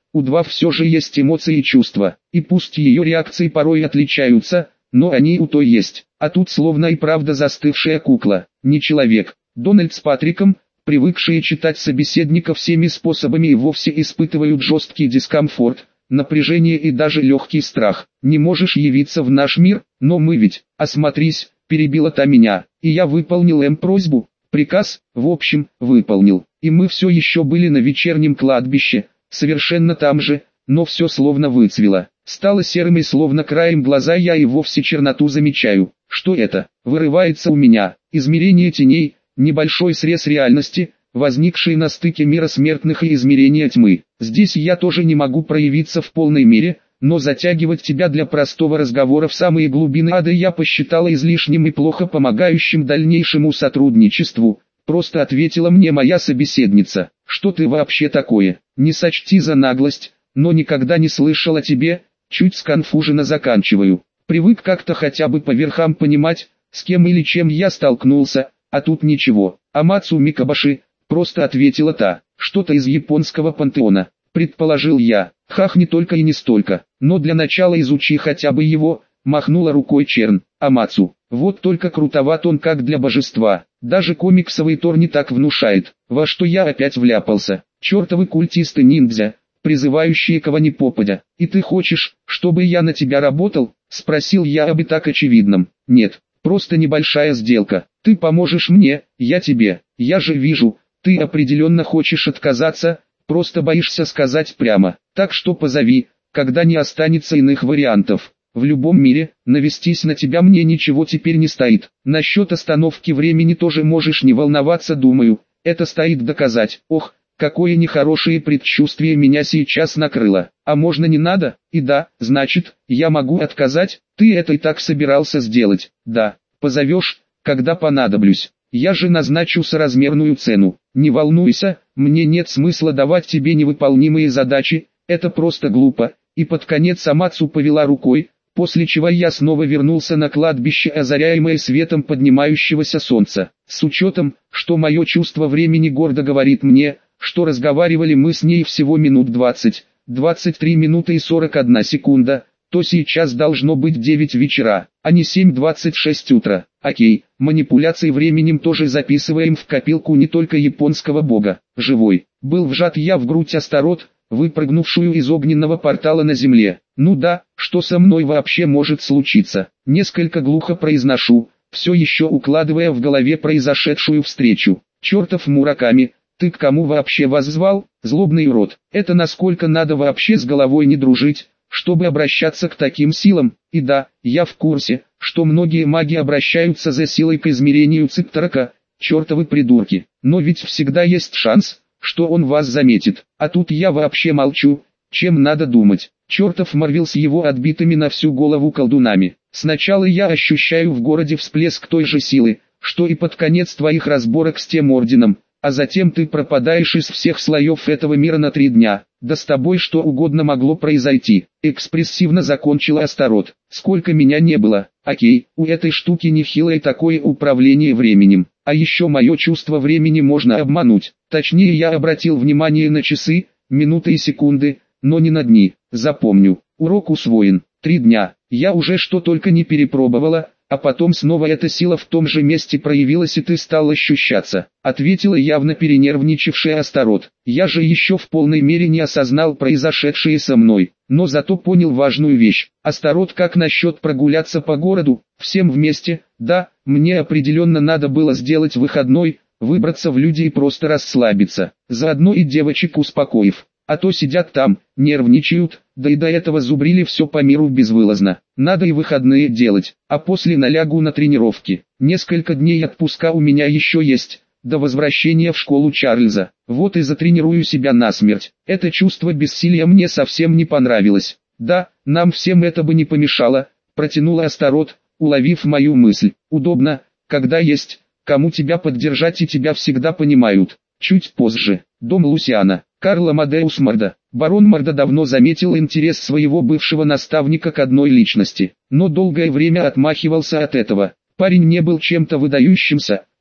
у два все же есть эмоции и чувства, и пусть ее реакции порой отличаются, но они у той есть, а тут словно и правда застывшая кукла, не человек. Дональд с Патриком, привыкшие читать собеседника всеми способами, и вовсе испытывают жесткий дискомфорт, напряжение и даже легкий страх. Не можешь явиться в наш мир, но мы ведь, осмотрись, перебила та меня, и я выполнил им просьбу, приказ, в общем, выполнил. И мы все еще были на вечернем кладбище, совершенно там же, но все словно выцвело. Стало серым и словно краем глаза я и вовсе черноту замечаю. Что это? Вырывается у меня. Измерение теней, небольшой срез реальности, возникший на стыке мира смертных и измерения тьмы. Здесь я тоже не могу проявиться в полной мере, но затягивать тебя для простого разговора в самые глубины ада я посчитала излишним и плохо помогающим дальнейшему сотрудничеству. Просто ответила мне моя собеседница. Что ты вообще такое? Не сочти за наглость, но никогда не слышал о тебе. Чуть сконфуженно заканчиваю. Привык как-то хотя бы по верхам понимать, с кем или чем я столкнулся, а тут ничего. Амацу Микабаши, просто ответила та. Что-то из японского пантеона, предположил я. Хах, не только и не столько, но для начала изучи хотя бы его, махнула рукой Черн. Амацу, вот только крутоват он как для божества. Даже комиксовый Тор не так внушает. Во что я опять вляпался? Чертовы культисты-ниндзя, призывающие кого ни попадя. И ты хочешь, чтобы я на тебя работал? Спросил я об и так очевидном. Нет, просто небольшая сделка. Ты поможешь мне, я тебе. Я же вижу, ты определенно хочешь отказаться, просто боишься сказать прямо. Так что позови, когда не останется иных вариантов. В любом мире, навестись на тебя мне ничего теперь не стоит. Насчет остановки времени тоже можешь не волноваться, думаю. Это стоит доказать. Ох, какое нехорошее предчувствие меня сейчас накрыло. А можно не надо? И да, значит, я могу отказать? Ты это и так собирался сделать. Да, позовешь, когда понадоблюсь. Я же назначу соразмерную цену. Не волнуйся, мне нет смысла давать тебе невыполнимые задачи, это просто глупо. И под конец Амацу повела рукой, после чего я снова вернулся на кладбище, озаряемое светом поднимающегося солнца. С учетом, что мое чувство времени гордо говорит мне, что разговаривали мы с ней всего минут двадцать, двадцать три минуты и сорок одна секунда, то сейчас должно быть девять вечера, а не семь двадцать шесть утра. Окей, манипуляции временем тоже записываем в копилку не только японского бога. Живой, был вжат я в грудь Астарот, выпрыгнувшую из огненного портала на земле. Ну да, что со мной вообще может случиться? Несколько глухо произношу, все еще укладывая в голове произошедшую встречу. Чертов Мураками, ты к кому вообще воззвал, злобный урод? Это насколько надо вообще с головой не дружить, чтобы обращаться к таким силам? И да, я в курсе, что многие маги обращаются за силой к измерению Циктарака, чертовы придурки. Но ведь всегда есть шанс, что он вас заметит. А тут я вообще молчу, чем надо думать. Чертов Марвел с его отбитыми на всю голову колдунами. Сначала я ощущаю в городе всплеск той же силы, что и под конец твоих разборок с тем орденом, а затем ты пропадаешь из всех слоев этого мира на три дня. Да с тобой что угодно могло произойти. Экспрессивно закончила Астарот. Сколько меня не было. Окей, у этой штуки нехилое такое управление временем. А еще мое чувство времени можно обмануть. Точнее, я обратил внимание на часы, минуты и секунды, но не на дни. Запомню, урок усвоен. Три дня. Я уже что только не перепробовала, а потом снова эта сила в том же месте проявилась и ты стал ощущаться. Ответила явно перенервничавшая Астарот. Я же еще в полной мере не осознал произошедшее со мной, но зато понял важную вещь. Астарот, как насчет прогуляться по городу, всем вместе? Да, мне определенно надо было сделать выходной, выбраться в люди и просто расслабиться, заодно и девочек успокоив. А то сидят там, нервничают, да и до этого зубрили все по миру безвылазно. Надо и выходные делать, а после налягу на тренировки. Несколько дней отпуска у меня еще есть, до возвращения в школу Чарльза. Вот и затренирую себя насмерть. Это чувство бессилия мне совсем не понравилось. Да, нам всем это бы не помешало, протянула Астарот, уловив мою мысль. Удобно, когда есть, кому тебя поддержать и тебя всегда понимают. Чуть позже, дом Лусиана. Карл Амадеус Морда. Барон Морда давно заметил интерес своего бывшего наставника к одной личности, но долгое время отмахивался от этого. Парень не был чем-то выдающимся,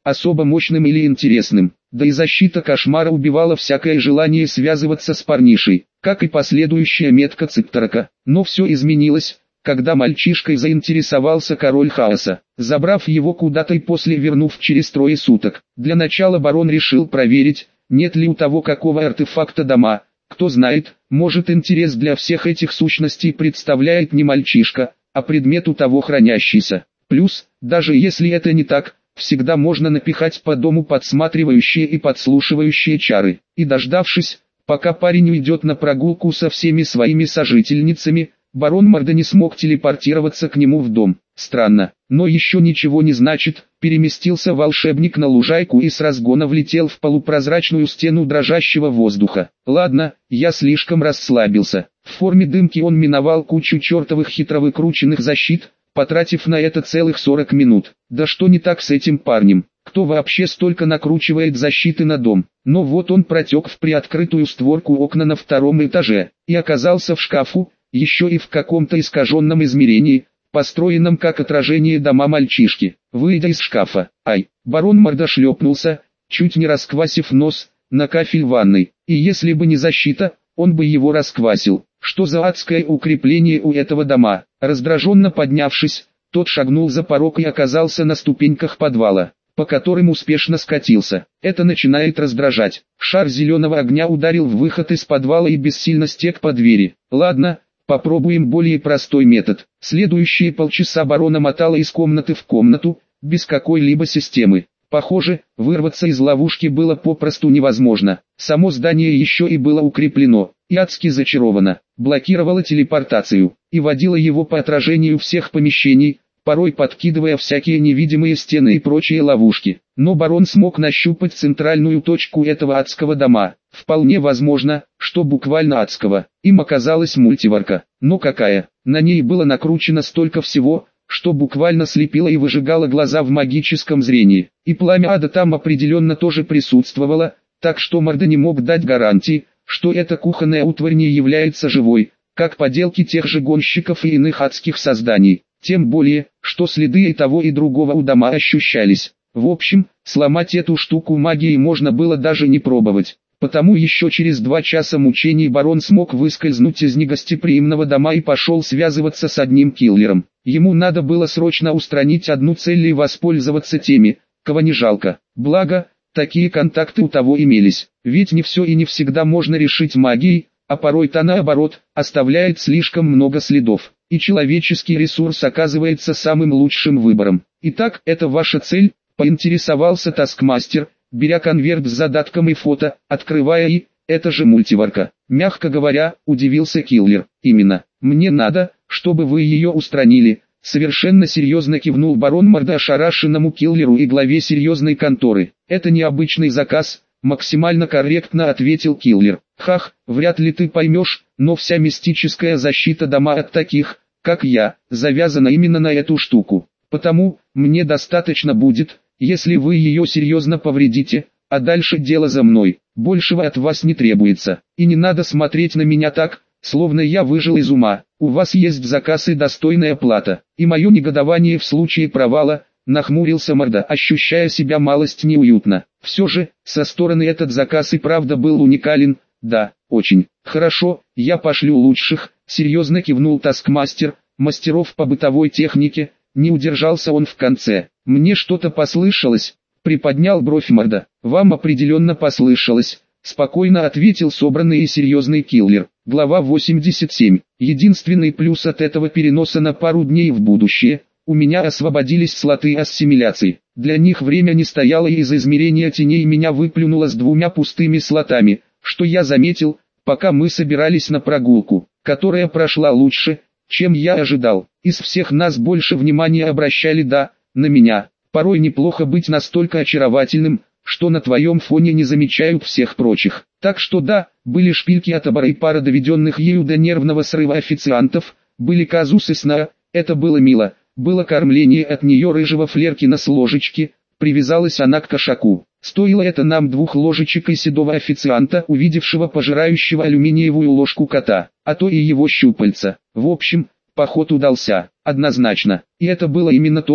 особо мощным или интересным. Да и защита кошмара убивала всякое желание связываться с парнишей, как и последующая метка Циптерака. Но все изменилось, когда мальчишкой заинтересовался король хаоса, забрав его куда-то и после вернув через трое суток. Для начала барон решил проверить, нет ли у того какого артефакта дома. Кто знает, может интерес для всех этих сущностей представляет не мальчишка, а предмет у того хранящийся. Плюс, даже если это не так, всегда можно напихать по дому подсматривающие и подслушивающие чары. И дождавшись, пока парень уйдет на прогулку со всеми своими сожительницами, барон Морда не смог телепортироваться к нему в дом. Странно, но еще ничего не значит. Переместился волшебник на лужайку и с разгона влетел в полупрозрачную стену дрожащего воздуха. Ладно, я слишком расслабился. В форме дымки он миновал кучу чертовых хитровыкрученных защит, потратив на это целых сорок минут. Да что не так с этим парнем? Кто вообще столько накручивает защиты на дом? Но вот он протек в приоткрытую створку окна на втором этаже и оказался в шкафу, еще и в каком-то искаженном измерении, построенном как отражение дома мальчишки. Выйдя из шкафа, ай, барон Морда шлепнулся, чуть не расквасив нос, на кафель ванной. И если бы не защита, он бы его расквасил. Что за адское укрепление у этого дома? Раздраженно поднявшись, тот шагнул за порог и оказался на ступеньках подвала, по которым успешно скатился. Это начинает раздражать. Шар зеленого огня ударил в выход из подвала и бессильно стек по двери. Ладно, попробуем более простой метод. Следующие полчаса барона мотало из комнаты в комнату, без какой-либо системы. Похоже, вырваться из ловушки было попросту невозможно. Само здание еще и было укреплено, и адски зачаровано, блокировало телепортацию, и водило его по отражению всех помещений, порой подкидывая всякие невидимые стены и прочие ловушки. Но барон смог нащупать центральную точку этого адского дома. Вполне возможно, что буквально адского. Им оказалась мультиварка. Но какая? На ней было накручено столько всего, что буквально слепило и выжигало глаза в магическом зрении. И пламя ада там определенно тоже присутствовало, так что Морда не мог дать гарантии, что эта кухонная утварь не является живой, как поделки тех же гонщиков и иных адских созданий. Тем более, что следы и того и другого у дома ощущались. В общем, сломать эту штуку магией можно было даже не пробовать. Потому еще через два часа мучений барон смог выскользнуть из негостеприимного дома и пошел связываться с одним киллером. Ему надо было срочно устранить одну цель и воспользоваться теми, кого не жалко. Благо, такие контакты у того имелись. Ведь не все и не всегда можно решить магией, а порой-то наоборот, оставляет слишком много следов. И человеческий ресурс оказывается самым лучшим выбором. Итак, это ваша цель, поинтересовался таскмастер, беря конверт с задатком и фото, открывая и, это же мультиварка. Мягко говоря, удивился киллер. Именно, мне надо, чтобы вы ее устранили. Совершенно серьезно кивнул барон Морда ошарашенному киллеру и главе серьезной конторы. Это необычный заказ, максимально корректно ответил киллер. Хах, вряд ли ты поймешь, но вся мистическая защита дома от таких, как я, завязана именно на эту штуку. Потому, мне достаточно будет, если вы ее серьезно повредите, а дальше дело за мной. Большего от вас не требуется. И не надо смотреть на меня так, словно я выжил из ума. У вас есть заказ и достойная плата. И мое негодование в случае провала, нахмурился Морда, ощущая себя малость неуютно. Все же, со стороны этот заказ и правда был уникален. Да, очень. Хорошо, я пошлю лучших, серьезно кивнул таскмастер, мастеров по бытовой технике. Не удержался он в конце. Мне что-то послышалось, приподнял бровь Морда. Вам определенно послышалось, спокойно ответил собранный и серьезный киллер. Глава восемьдесят семь. Единственный плюс от этого переноса на пару дней в будущее, у меня освободились слоты ассимиляции. Для них время не стояло, и из измерения теней меня выплюнуло с двумя пустыми слотами, что я заметил, пока мы собирались на прогулку, которая прошла лучше, чем я ожидал. Из всех нас больше внимания обращали, да, на меня. Порой неплохо быть настолько очаровательным, что на твоем фоне не замечают всех прочих. Так что да, были шпильки от обора и пара доведенных ею до нервного срыва официантов, были казусы сна, это было мило, было кормление от нее рыжего Флеркина с ложечки, привязалась она к кошаку. Стоило это нам двух ложечек и седого официанта, увидевшего пожирающего алюминиевую ложку кота, а то и его щупальца. В общем, поход удался, однозначно, и это было именно то,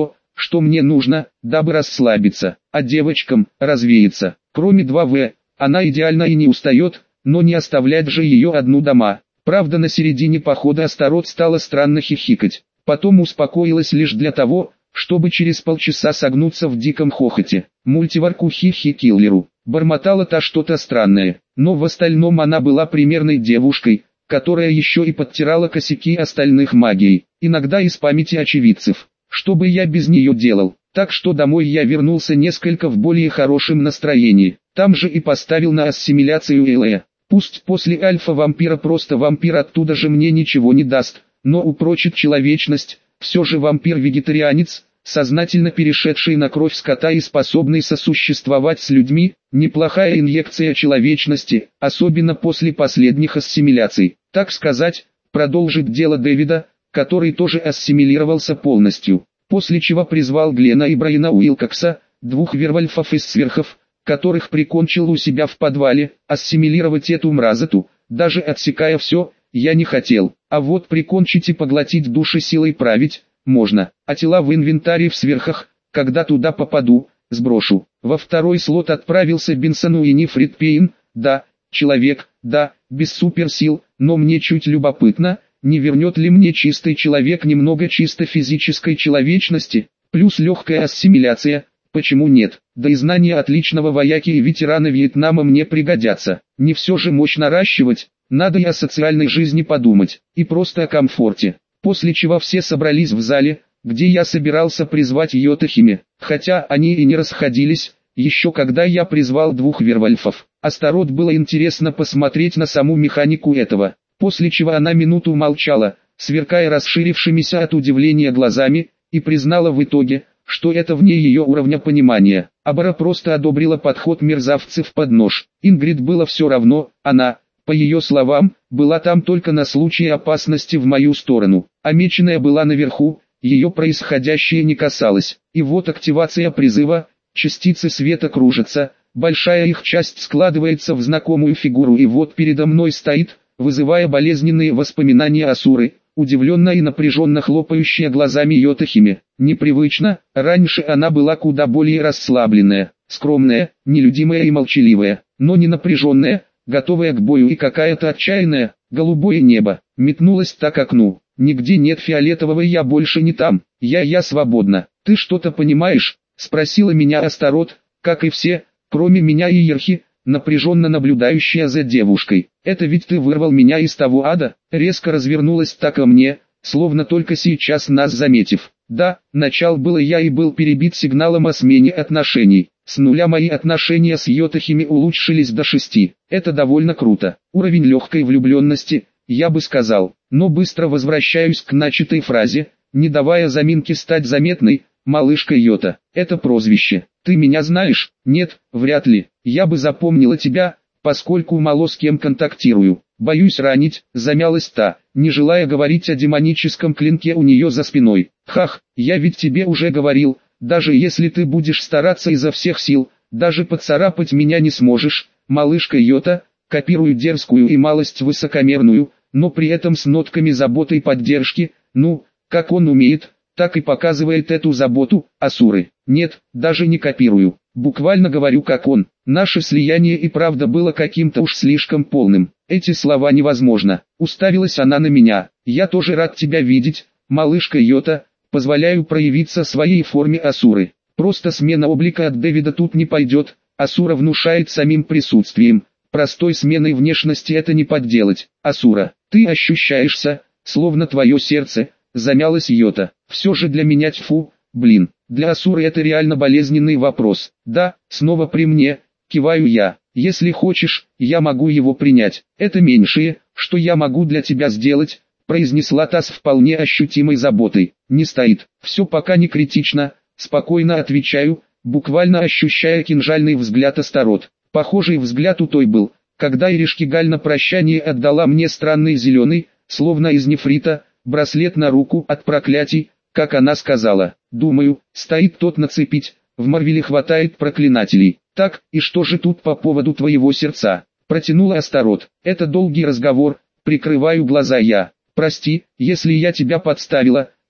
что мне нужно, дабы расслабиться, а девочкам – развеяться. Кроме два вэ, она идеально и не устает, но не оставлять же ее одну дома. Правда, на середине похода Астарот стала странно хихикать. Потом успокоилась лишь для того, чтобы через полчаса согнуться в диком хохоте. Мультиварку хихи-киллеру. Бормотала та что-то странное, но в остальном она была примерной девушкой, которая еще и подтирала косяки остальных магией, иногда из памяти очевидцев. Что бы я без нее делал? Так что домой я вернулся несколько в более хорошем настроении. Там же и поставил на ассимиляцию Элея. Пусть после альфа-вампира просто вампир оттуда же мне ничего не даст, но упрочит человечность. Все же вампир-вегетарианец, сознательно перешедший на кровь скота и способный сосуществовать с людьми, неплохая инъекция человечности, особенно после последних ассимиляций. Так сказать, продолжит дело Дэвида, который тоже ассимилировался полностью, после чего призвал Глена и Брайана Уилкокса, двух вервольфов из сверхов, которых прикончил у себя в подвале. Ассимилировать эту мразоту, даже отсекая все, я не хотел, а вот прикончить и поглотить души силой править, можно, а тела в инвентаре в сверхах, когда туда попаду, сброшу. Во второй слот отправился Бенсону и Нифрит Пейн, да, человек, да, без суперсил, но мне чуть любопытно, не вернет ли мне чистый человек немного чисто физической человечности, плюс легкая ассимиляция, почему нет, да и знания отличного вояки и ветерана Вьетнама мне пригодятся. Не все же мощь наращивать, надо и о социальной жизни подумать, и просто о комфорте. После чего все собрались в зале, где я собирался призвать Йотахими, хотя они и не расходились, еще когда я призвал двух вервольфов. Астарот было интересно посмотреть на саму механику этого, после чего она минуту молчала, сверкая расширившимися от удивления глазами, и признала в итоге, что это вне ее уровня понимания. Абара просто одобрила подход мерзавцев под нож. Ингрид было все равно, она, по ее словам, была там только на случай опасности в мою сторону, а меченая была наверху, ее происходящее не касалось. И вот активация призыва, частицы света кружатся, большая их часть складывается в знакомую фигуру, и вот передо мной стоит, вызывая болезненные воспоминания Асуры, удивленно и напряженно хлопающая глазами Йотахими. Непривычно, раньше она была куда более расслабленная, скромная, нелюдимая и молчаливая, но не напряженная, готовая к бою и какая-то отчаянная. Голубое небо, метнулась так к окну. Нигде нет фиолетового, я больше не там, я я свободна. Ты что-то понимаешь? Спросила меня Астарот, как и все, кроме меня и Ерхи, напряженно наблюдающая за девушкой. Это ведь ты вырвал меня из того ада? Резко развернулась так ко мне, словно только сейчас нас заметив. Да, начал было я и был перебит сигналом о смене отношений. С нуля мои отношения с Йотахими улучшились до шести. Это довольно круто. Уровень легкой влюбленности, я бы сказал. Но быстро возвращаюсь к начатой фразе, не давая заминке стать заметной. Малышка Йота, это прозвище. Ты меня знаешь? Нет, вряд ли. Я бы запомнила тебя, поскольку мало с кем контактирую. Боюсь ранить, замялась та, не желая говорить о демоническом клинке у нее за спиной. Хах, я ведь тебе уже говорил, даже если ты будешь стараться изо всех сил, даже поцарапать меня не сможешь. Малышка Йота, копирую дерзкую и малость высокомерную, но при этом с нотками заботы и поддержки. Ну, как он умеет, так и показывает эту заботу. Асуры. Нет, даже не копирую. Буквально говорю как он. Наше слияние и правда было каким-то уж слишком полным. Эти слова невозможно. Уставилась она на меня. Я тоже рад тебя видеть, малышка Йота. Позволяю проявиться своей форме Асуры. Просто смена облика от Дэвида тут не пойдет. Асура внушает самим присутствием. Простой сменой внешности это не подделать. Асура, ты ощущаешься, словно твое сердце, замялась Йота. Все же для меня тьфу, блин, для Асуры это реально болезненный вопрос. Да, снова при мне, киваю я. Если хочешь, я могу его принять. Это меньшее, что я могу для тебя сделать, произнесла та с вполне ощутимой заботой. Не стоит, все пока не критично, спокойно отвечаю, буквально ощущая кинжальный взгляд Астарот. Похожий взгляд у той был, когда Иришкигаль на прощание отдала мне странный зеленый, словно из нефрита, браслет на руку от проклятий, как она сказала. Думаю, стоит тот нацепить, в Марвеле хватает проклинателей. Так, и что же тут по поводу твоего сердца? Протянула Астарот. Это долгий разговор, прикрываю глаза я. Прости, если я тебя подставила,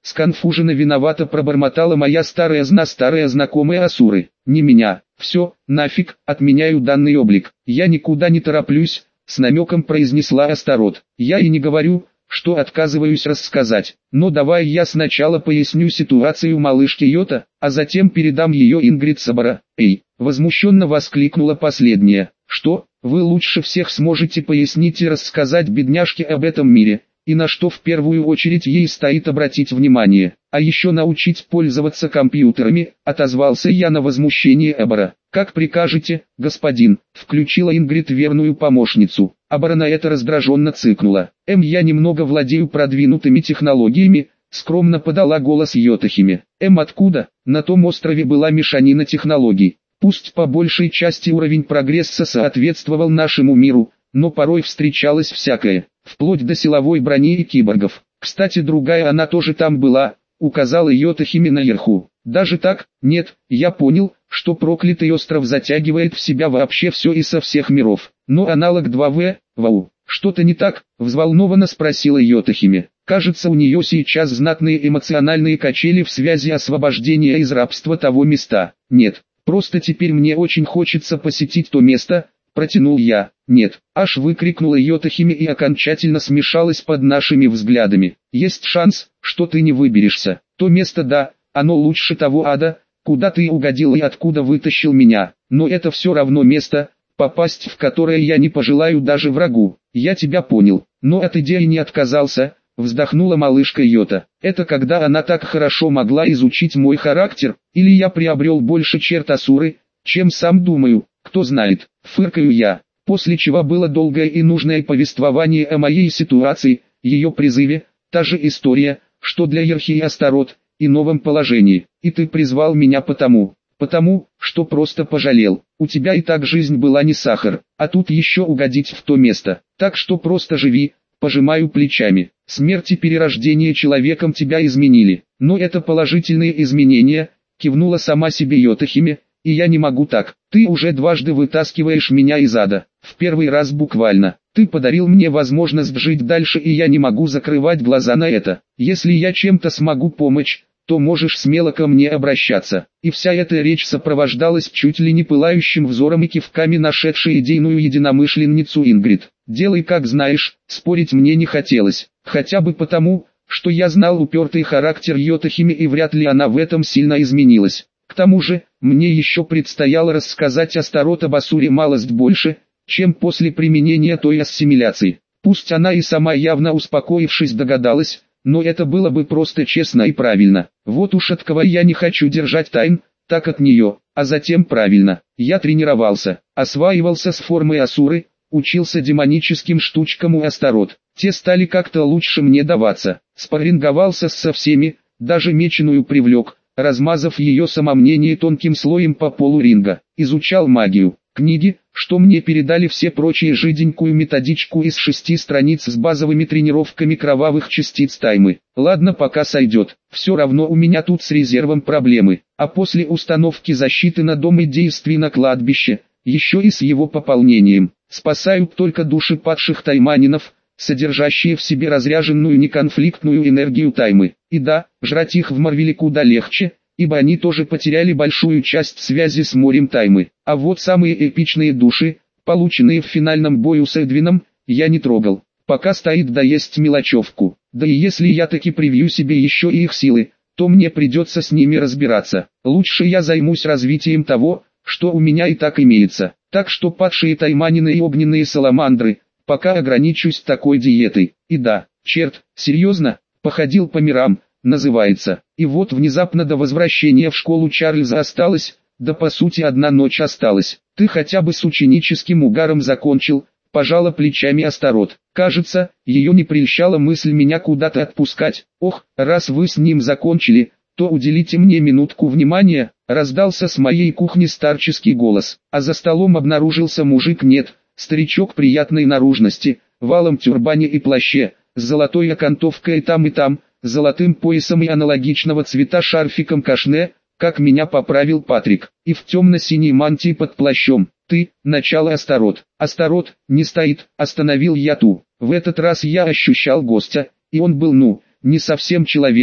сконфуженно виновато пробормотала моя старая зна старая знакомая Асуры. Не меня, все, нафиг, отменяю данный облик, я никуда не тороплюсь, с намеком произнесла Астарот. Я и не говорю, что отказываюсь рассказать, но давай я сначала поясню ситуацию малышки Йота, а затем передам ее Ингрид Сабара. Эй, возмущенно воскликнула последняя. Что, вы лучше всех сможете пояснить и рассказать бедняжке об этом мире, и на что в первую очередь ей стоит обратить внимание, а еще научить пользоваться компьютерами, отозвался я на возмущение Эбора. Как прикажете, господин, включила Ингрид верную помощницу. Эбора на это раздраженно цыкнула. Эм, я немного владею продвинутыми технологиями, скромно подала голос Йотахиме. Эм, откуда? На том острове была мешанина технологий. Пусть по большей части уровень прогресса соответствовал нашему миру, но порой встречалось всякое, вплоть до силовой брони и киборгов. Кстати, другая она тоже там была, указала Йотахиме наверху. Даже так? Нет, я понял, что проклятый остров затягивает в себя вообще все и со всех миров. Но аналог два вэ, вау, что-то не так? Взволнованно спросила Йотахиме. Кажется, у нее сейчас знатные эмоциональные качели в связи освобождения из рабства того места. Нет, просто теперь мне очень хочется посетить то место, протянул я. Нет, аж выкрикнула Йотахиме и окончательно смешалась под нашими взглядами. Есть шанс, что ты не выберешься. То место да, оно лучше того ада, куда ты угодил и откуда вытащил меня. Но это все равно место, попасть в которое я не пожелаю даже врагу. Я тебя понял, но от идеи не отказался, вздохнула малышка Йота. Это когда она так хорошо могла изучить мой характер, или я приобрел больше черт Асуры, чем сам думаю, кто знает, фыркаю я. После чего было долгое и нужное повествование о моей ситуации, ее призыве, та же история, что для Ерхи и Астарот, и новом положении. И ты призвал меня потому, потому, что просто пожалел. У тебя и так жизнь была не сахар, а тут еще угодить в то место. Так что просто живи, пожимаю плечами. Смерть и перерождение человеком тебя изменили. Но это положительные изменения, кивнула сама себе Йотахиме. И я не могу так. Ты уже дважды вытаскиваешь меня из ада. В первый раз буквально. Ты подарил мне возможность жить дальше, и я не могу закрывать глаза на это. Если я чем-то смогу помочь, то можешь смело ко мне обращаться. И вся эта речь сопровождалась чуть ли не пылающим взором и кивками нашедшей идейную единомышленницу Ингрид. Делай как знаешь, спорить мне не хотелось. Хотя бы потому, что я знал упертый характер Йотахиме, и вряд ли она в этом сильно изменилась. К тому же, мне еще предстояло рассказать Астарот об Асуре малость больше, чем после применения той ассимиляции. Пусть она и сама явно успокоившись догадалась, но это было бы просто честно и правильно. Вот уж от кого я не хочу держать тайн, так от нее. А затем правильно, я тренировался, осваивался с формой Асуры, учился демоническим штучкам у Астарот. Те стали как-то лучше мне даваться, спарринговался со всеми, даже меченую привлек, размазав ее самомнение тонким слоем по полу ринга. Изучал магию. Книги, что мне передали все прочие, жиденькую методичку из шести страниц с базовыми тренировками кровавых частиц таймы. Ладно, пока сойдет. Все равно у меня тут с резервом проблемы. А после установки защиты на дом и действий на кладбище, еще и с его пополнением, спасают только души падших тайманинов, содержащие в себе разряженную неконфликтную энергию таймы. И да, жрать их в Марвеле куда легче, ибо они тоже потеряли большую часть связи с морем таймы. А вот самые эпичные души, полученные в финальном бою с Эдвином, я не трогал. Пока стоит доесть мелочевку. Да и если я таки привью себе еще и их силы, то мне придется с ними разбираться. Лучше я займусь развитием того, что у меня и так имеется. Так что падшие тайманины и огненные саламандры, пока ограничусь такой диетой. И да, черт, серьезно, походил по мирам, называется. И вот внезапно до возвращения в школу Чарльза осталось, да по сути одна ночь осталась. Ты хотя бы с ученическим угаром закончил, пожала плечами Астарот. Кажется, ее не прельщала мысль меня куда-то отпускать. Ох, раз вы с ним закончили, то уделите мне минутку внимания, раздался с моей кухни старческий голос. А за столом обнаружился мужик, нет, старичок приятной наружности, валом тюрбане и плаще, с золотой окантовкой там и там, золотым поясом и аналогичного цвета шарфиком кашне, как меня поправил Патрик, и в темно-синей мантии под плащом. Ты, начало Астарот. Астарот, не стоит, остановил я ту. В этот раз я ощущал гостя, и он был ну, не совсем человеком,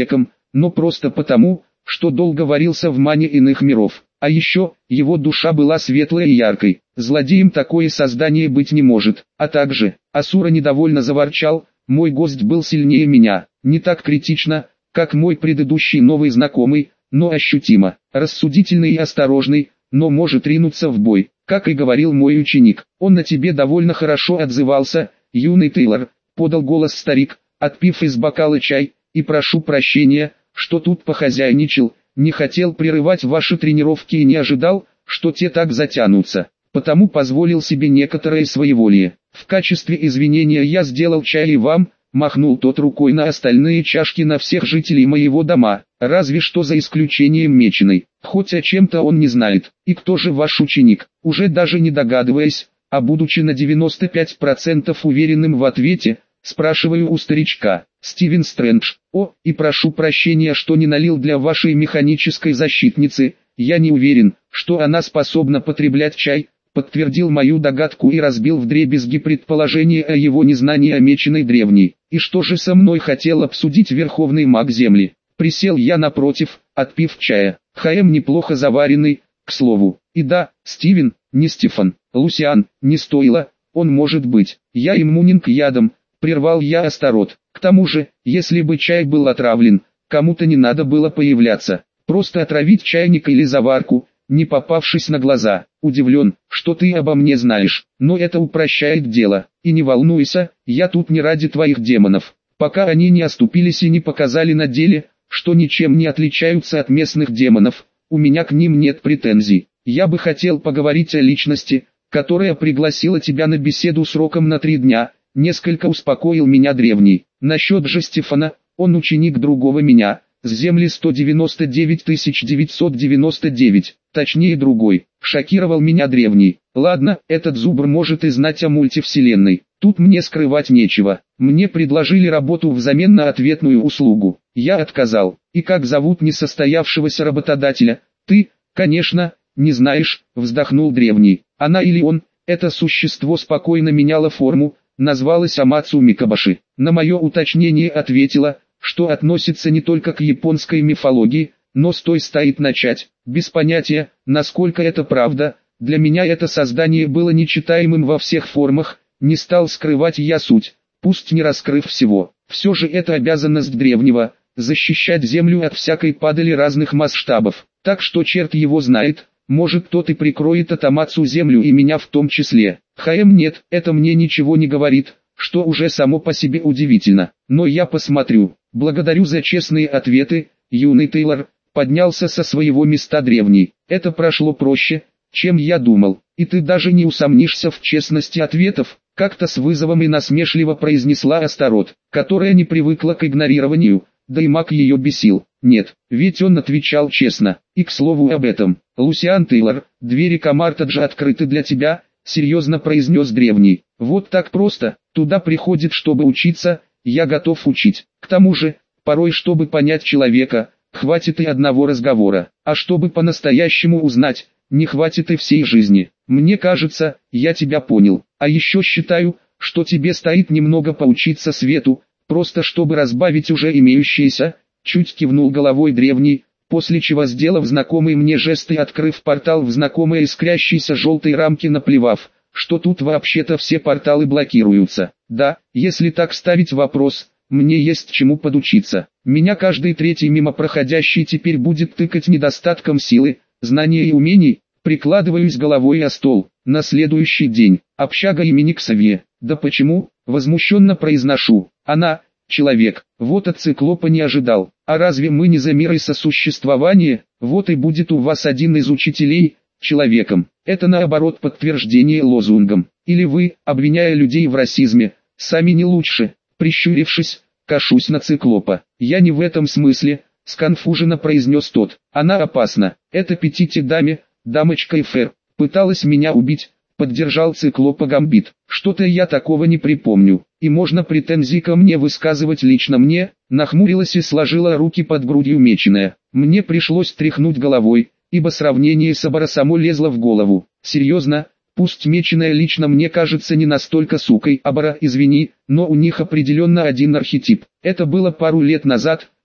но просто потому, что долго варился в мане иных миров. А еще, его душа была светлой и яркой. Злодеем такое создание быть не может. А также, Асура недовольно заворчал, мой гость был сильнее меня. Не так критично, как мой предыдущий новый знакомый, но ощутимо. Рассудительный и осторожный, но может ринуться в бой. Как и говорил мой ученик, он на тебе довольно хорошо отзывался, юный Тейлор, подал голос старик, отпив из бокала чай, и прошу прощения, что тут похозяйничал, не хотел прерывать ваши тренировки и не ожидал, что те так затянутся, потому позволил себе некоторое своеволие. В качестве извинения я сделал чай и вам, махнул тот рукой на остальные чашки на всех жителей моего дома, разве что за исключением Меченой, хоть о чем-то он не знает. И кто же ваш ученик? Уже даже не догадываясь, а будучи на девяносто пять процентов уверенным в ответе, спрашиваю у старичка. Стивен Стрэндж. О, и прошу прощения, что не налил для вашей механической защитницы, я не уверен, что она способна потреблять чай, подтвердил мою догадку и разбил вдребезги предположение о его незнании о Меченой древней. И что же со мной хотел обсудить верховный маг Земли? Присел я напротив, отпив чая. ХМ неплохо заваренный, к слову. И да, Стивен, не Стефан, Лусиан, не стоило, он может быть. Я иммунен к ядам, прервал я Астарот. К тому же, если бы чай был отравлен, кому-то не надо было появляться. Просто отравить чайник или заварку, не попавшись на глаза. Удивлен, что ты обо мне знаешь, но это упрощает дело. И не волнуйся, я тут не ради твоих демонов. Пока они не оступились и не показали на деле, что ничем не отличаются от местных демонов, у меня к ним нет претензий. Я бы хотел поговорить о личности, которая пригласила тебя на беседу сроком на три дня. Несколько успокоил меня древний. Насчет же Стефана, он ученик другого меня, с земли сто девяносто девять тысяч девятьсот девяносто девять, точнее другой. Шокировал меня древний. Ладно, этот зубр может и знать о мультивселенной. Тут мне скрывать нечего. Мне предложили работу взамен на ответную услугу. Я отказал. И как зовут несостоявшегося работодателя? Ты, конечно, не знаешь, вздохнул древний. Она или он, это существо спокойно меняло форму, назвалась Амацу Микабаши. На мое уточнение ответила, что относится не только к японской мифологии, но с той стоит начать. Без понятия, насколько это правда, для меня это создание было нечитаемым во всех формах, не стал скрывать я суть, пусть не раскрыв всего. Все же это обязанность древнего, защищать землю от всякой падали разных масштабов. Так что черт его знает, может тот и прикроет от Амацу землю и меня в том числе. ХМ нет, это мне ничего не говорит, что уже само по себе удивительно. Но я посмотрю. Благодарю за честные ответы, юный Тейлор, поднялся со своего места древний. Это прошло проще, чем я думал. И ты даже не усомнишься в честности ответов, как-то с вызовом и насмешливо произнесла Астарот, которая не привыкла к игнорированию, да и маг ее бесил. Нет, ведь он отвечал честно. И к слову об этом, Лусиан Тейлор, двери Камартаджа открыты для тебя, серьезно произнес древний. Вот так просто, туда приходит, чтобы учиться, я готов учить. К тому же, порой чтобы понять человека, хватит и одного разговора, а чтобы по-настоящему узнать, не хватит и всей жизни. Мне кажется, я тебя понял. А еще считаю, что тебе стоит немного поучиться свету, просто чтобы разбавить уже имеющееся, чуть кивнул головой древний, после чего сделав знакомый мне жест и открыв портал в знакомые искрящиеся желтой рамки, наплевав, что тут вообще-то все порталы блокируются. Да, если так ставить вопрос, мне есть чему подучиться. Меня каждый третий мимо проходящий теперь будет тыкать недостатком силы, знаний и умений. Прикладываюсь головой о стол. На следующий день. Общага имени Ксавье. Да почему? Возмущенно произношу. Она, человек. Вот от циклопа не ожидал. А разве мы не за мир и сосуществование? Вот и будет у вас один из учителей, человеком. Это наоборот подтверждение лозунгом. Или вы, обвиняя людей в расизме, сами не лучше. Прищурившись, кашусь на циклопа. Я не в этом смысле, сконфуженно произнес тот. Она опасна. Это петите даме, дамочка Эфер, пыталась меня убить, поддержал циклопа Гамбит. Что-то я такого не припомню. И можно претензии ко мне высказывать лично мне, нахмурилась и сложила руки под грудью Меченая. Мне пришлось тряхнуть головой, ибо сравнение с Абара само лезло в голову. Серьезно, пусть Меченая лично мне кажется не настолько сукой, Абара, извини, но у них определенно один архетип. Это было пару лет назад,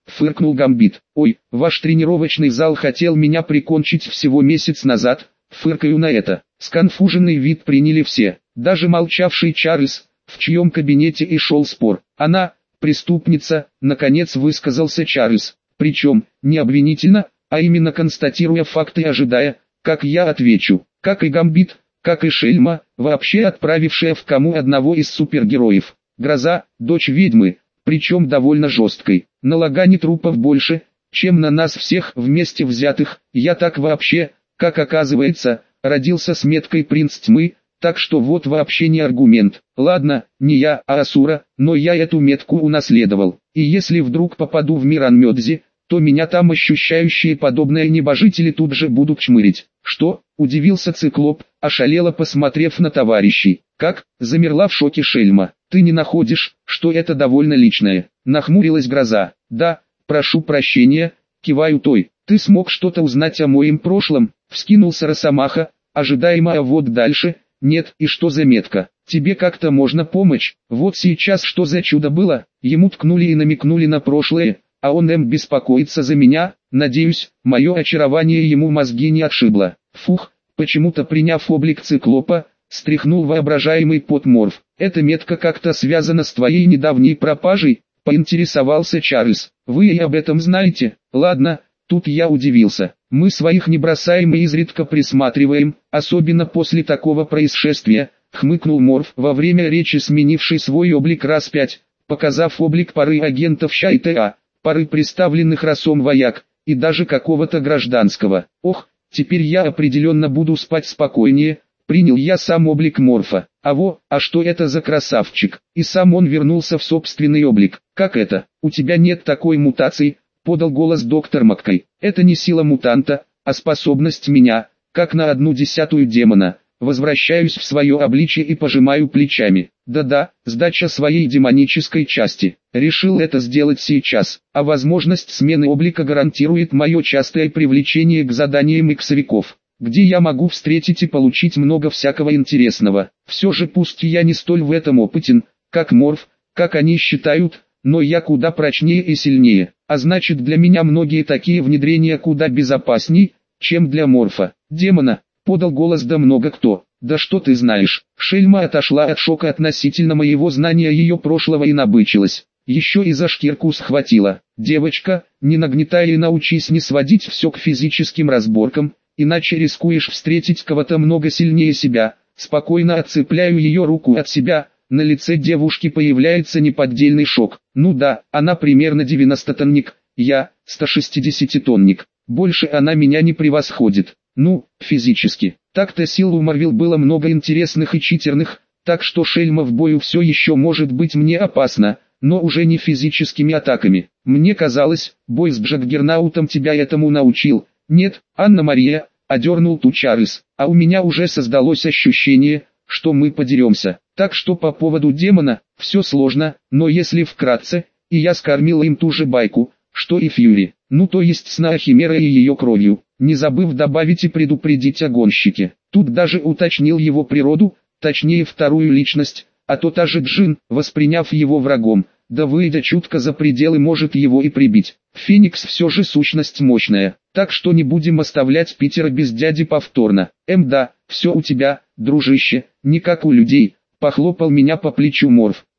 фыркнул Гамбит. Ой, ваш тренировочный зал хотел меня прикончить всего месяц назад, фыркаю на это. Сконфуженный вид приняли все, даже молчавший Чарльз, в чьем кабинете и шел спор. Она, преступница, наконец высказался Чарльз. Причем, не обвинительно, а именно констатируя факты и ожидая, как я отвечу, как и Гамбит, как и Шельма, вообще отправившая в кому одного из супергероев. Гроза, дочь ведьмы, причем довольно жесткой. На Лагане трупов больше, чем на нас всех вместе взятых. Я так вообще, как оказывается, родился с меткой принц тьмы, так что вот вообще не аргумент. Ладно, не я, а Асура, но я эту метку унаследовал. И если вдруг попаду в мир Анмёдзи, то меня там ощущающие подобное небожители тут же будут чмырить. Что? Удивился Циклоп, ошалело посмотрев на товарищей. Как? Замерла в шоке Шельма. Ты не находишь, что это довольно личное? Нахмурилась Гроза. Да, прошу прощения, киваю той. Ты смог что-то узнать о моем прошлом? Вскинулся Росомаха, ожидаемо, а вот дальше... Нет, и что за метка? Тебе как-то можно помочь? Вот сейчас что за чудо было? Ему ткнули и намекнули на прошлое, а он им беспокоится за меня. Надеюсь, мое очарование ему мозги не отшибло. Фух, почему-то приняв облик Циклопа, стряхнул воображаемый пот Морф. Эта метка как-то связана с твоей недавней пропажей? Поинтересовался Чарльз. Вы и об этом знаете? Ладно, тут я удивился. Мы своих не бросаем и изредка присматриваем, особенно после такого происшествия, хмыкнул Морф, во время речи сменивший свой облик раз пять, показав облик пары агентов ЩА, пары представленных Росом вояк, и даже какого-то гражданского. Ох, теперь я определенно буду спать спокойнее, принял я сам облик Морфа. А во, а что это за красавчик? И сам он вернулся в собственный облик. Как это? У тебя нет такой мутации? Подал голос доктор Маккай. Это не сила мутанта, а способность меня, как на одну десятую демона. Возвращаюсь в свое обличие и пожимаю плечами. Да-да, сдача своей демонической части. Решил это сделать сейчас, а возможность смены облика гарантирует мое частое привлечение к заданиям иксовиков, где я могу встретить и получить много всякого интересного. Все же пусть я не столь в этом опытен, как Морф, как они считают, но я куда прочнее и сильнее. А значит, для меня многие такие внедрения куда безопасней, чем для Морфа. Демона, подал голос да много кто. Да что ты знаешь. Шельма отошла от шока относительно моего знания ее прошлого и набычилась. Еще и за шкирку схватила. Девочка, не нагнетай и научись не сводить все к физическим разборкам, иначе рискуешь встретить кого-то много сильнее себя. Спокойно отцепляю ее руку от себя. На лице девушки появляется неподдельный шок. Ну да, она примерно девяностотонник, я сто шестидесятитонник. Больше она меня не превосходит. Ну, физически. Так-то сил у Марвел было много интересных и читерных, так что Шельма в бою все еще может быть мне опасно, но уже не физическими атаками. Мне казалось, бой с Джаггернаутом тебя этому научил. Нет, Анна-Мария, одернул ту Чарльз, а у меня уже создалось ощущение, что мы подеремся. Так что по поводу демона, все сложно, но если вкратце, и я скормил им ту же байку, что и Фьюри, ну то есть с Наахимерой и ее кровью, не забыв добавить и предупредить о гонщике. Тут даже уточнил его природу, точнее вторую личность, а то та же Джин, восприняв его врагом, да выйдя чутко за пределы может его и прибить. Феникс все же сущность мощная, так что не будем оставлять Питера без дяди повторно. Эм да, все у тебя, дружище, не как у людей. Похлопал меня по плечу Морф.